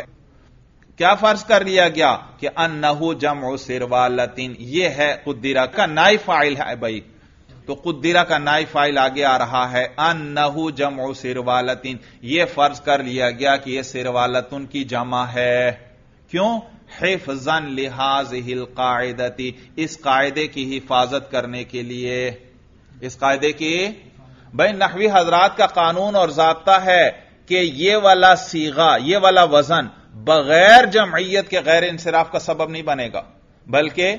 کیا فرض کر لیا گیا؟ کہ انہ جمع سروالۃ، یہ ہے قدرہ کا نائب فاعل ہے بھائی، تو قدرہ کا نائب فاعل آگے آ رہا ہے، انہ جمع سروالۃ، یہ فرض کر لیا گیا کہ یہ سروالۃ کی جمع ہے، کیوں؟ حفظا لہذہ القاعدۃ، اس قاعدے کی حفاظت کرنے کے لیے، اس قاعدے کی، بھائی نحوی حضرات کا قانون اور ضابطہ ہے کہ یہ والا صیغہ، یہ والا وزن بغیر جمعیت کے غیر انصراف کا سبب نہیں بنے گا، بلکہ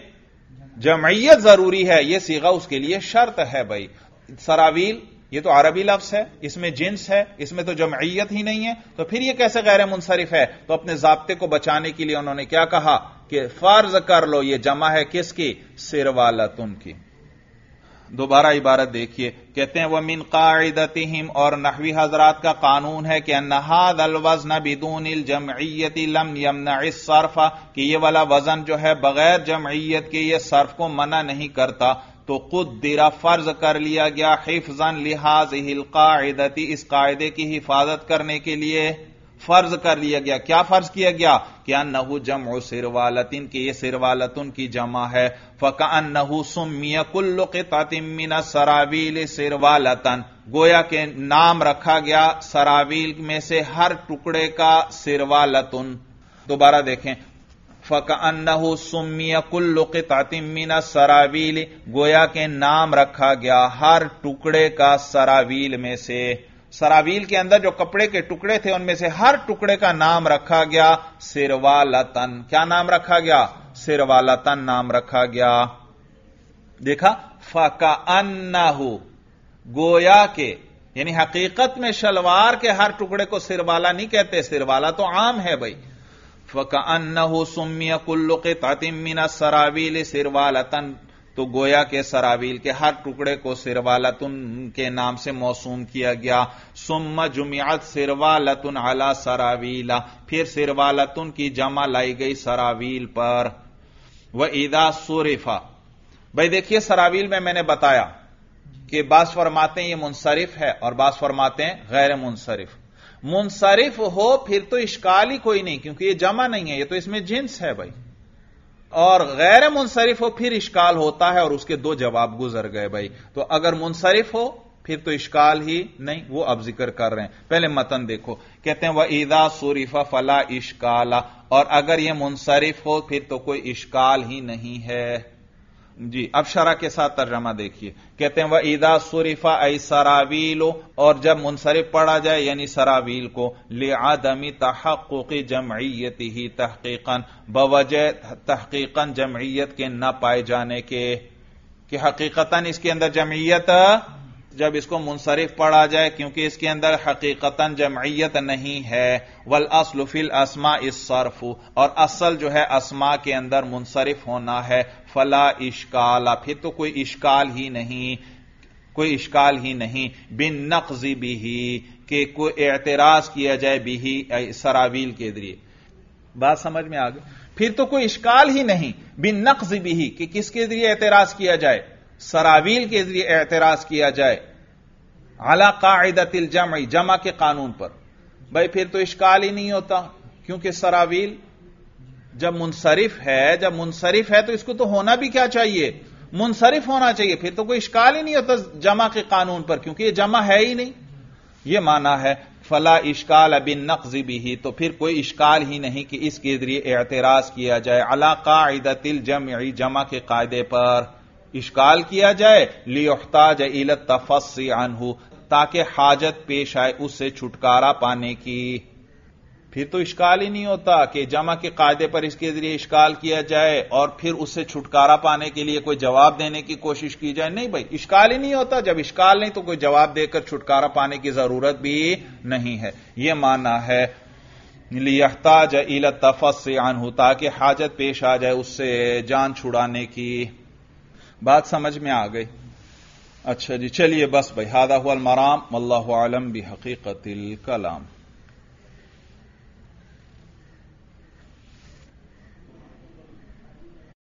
جمعیت ضروری ہے، یہ صیغہ اس کے لیے شرط ہے بھائی۔ سراویل یہ تو عربی لفظ ہے، اس میں جنس ہے، اس میں تو جمعیت ہی نہیں ہے، تو پھر یہ کیسے غیر منصرف ہے؟ تو اپنے ضابطے کو بچانے کے لیے انہوں نے کیا کہا کہ فرض کر لو یہ جمع ہے کس کی؟ سروالۃن کی۔ دوبارہ عبارت دیکھیے، کہتے ہیں وَمِن قَاعِدَتِهِمْ، اور نحوی حضرات کا قانون ہے کہ أَنَّ هَذَا الْوَزْنَ بِدُونِ الْجَمْعِيَّةِ لَمْ يَمْنَعِ الصَّرْفَ، کہ یہ والا وزن جو ہے بغیر جمعیت کے یہ صرف کو منع نہیں کرتا، تو قدر، فرض کر لیا گیا، حفظا لهذه القاعدة، اس قاعدے کی حفاظت کرنے کے لیے فرض کر لیا گیا۔ کیا فرض کیا گیا؟ کہ انہ جمع سروالۃ، کہ یہ سروالۃ کی جمع ہے، فکأنہ سمی کل قطعۃ من السراویل سروالۃ، گویا کہ نام رکھا گیا سراویل میں سے ہر ٹکڑے کا سروالۃ۔ دوبارہ دیکھیں، فکأنہ سمی کل قطعۃ من السراویل، گویا کہ نام رکھا گیا ہر ٹکڑے کا سراویل میں سے، سراویل کے اندر جو کپڑے کے ٹکڑے تھے ان میں سے ہر ٹکڑے کا نام رکھا گیا سروالتن۔ کیا نام رکھا گیا؟ سروالتن نام رکھا گیا۔ دیکھا، فَكَأَنَّهُ، گویا کہ، یعنی حقیقت میں شلوار کے ہر ٹکڑے کو سروالا نہیں کہتے، سروالا تو عام ہے بھائی۔ فَكَأَنَّهُ سُمِّيَ كُلُّ قِطْعَةٍ مِّنَ السَّرَاوِيلِ سِرْوَالَةً، تو گویا کہ سراویل کے ہر ٹکڑے کو سروالتن کے نام سے موسوم کیا گیا۔ ثم جمعت سروالتن علی سراویل، پھر سروالتن کی جمع لائی گئی سراویل پر۔ وَإِذَا صُرِفَ، بھائی دیکھیے سراویل میں نے بتایا کہ بعض فرماتے ہیں یہ منصرف ہے اور بعض فرماتے ہیں غیر منصرف۔ منصرف ہو پھر تو اشکال ہی کوئی نہیں، کیونکہ یہ جمع نہیں ہے، یہ تو اس میں جنس ہے بھائی۔ اور غیر منصرف ہو پھر اشکال ہوتا ہے، اور اس کے دو جواب گزر گئے بھائی. تو اگر منصرف ہو پھر تو اشکال ہی نہیں، وہ اب ذکر کر رہے ہیں. پہلے متن دیکھو، کہتے ہیں وَإِذَا صُرِفَ فَلَا إِشْكَالَ، اور اگر یہ منصرف ہو پھر تو کوئی اشکال ہی نہیں ہے. جی اب شرح کے ساتھ ترجمہ دیکھیے. کہتے ہیں وَإِذَا صُرِفَ أَيْ سَرَاوِيلُ، اور جب منصرف پڑھا جائے یعنی سراویل کو، لِعَدَمِ تَحَقُّقِ جَمْعِيَّتِهِ تحقیقاً، بوجہ تحقیقاً جمعیت کے نہ پائے جانے کے، کہ حقیقتاً اس کے اندر جمعیت، جب اس کو منصرف پڑھا جائے کیونکہ اس کے اندر حقیقتاً جمعیت نہیں ہے. والأصل فی الاسماء الصرف، اور اصل جو ہے اسماء کے اندر منصرف ہونا ہے. فلا اشکال، پھر تو کوئی اشکال ہی نہیں، کوئی اشکال ہی نہیں. بالنقض بھی، کہ کوئی اعتراض کیا جائے بھی سراویل کے ذریعے. بات سمجھ میں آ گئی؟ پھر تو کوئی اشکال ہی نہیں. بالنقض بھی، کہ کس کے ذریعے اعتراض کیا جائے؟ سراویل کے ذریعے اعتراض کیا جائے. علی قاعدۃ الجمع، جمع کے قانون پر. بھائی پھر تو اشکال ہی نہیں ہوتا، کیونکہ سراویل جب منصرف ہے تو اس کو تو ہونا بھی کیا چاہیے؟ منصرف ہونا چاہیے. پھر تو کوئی اشکال ہی نہیں ہوتا جمع کے قانون پر، کیونکہ یہ جمع ہے ہی نہیں. یہ معنی ہے فلا اشکال بالنقض بھی، تو پھر کوئی اشکال ہی نہیں کہ اس کے ذریعے اعتراض کیا جائے. علی قاعدۃ الجمع، جمع کے قاعدے پر اشکال کیا جائے. لیحتاج الی التفصی عنہ، تاکہ حاجت پیش آئے اس سے چھٹکارا پانے کی. پھر تو اشکال ہی نہیں ہوتا کہ جمع کے قاعدے پر اس کے ذریعے اشکال کیا جائے اور پھر اس سے چھٹکارا پانے کے لیے کوئی جواب دینے کی کوشش کی جائے. نہیں بھائی، اشکال ہی نہیں ہوتا. جب اشکال نہیں تو کوئی جواب دے کر چھٹکارا پانے کی ضرورت بھی نہیں ہے. یہ معنی ہے لیحتاج الی التفصی عنہ، تاکہ حاجت پیش آ جائے اس سے جان چھڑانے کی. بات سمجھ میں آ گئی؟ اچھا جی چلیے بس بھائی، ھذا ھو المرام واللہ اعلم بحقیقت الکلام.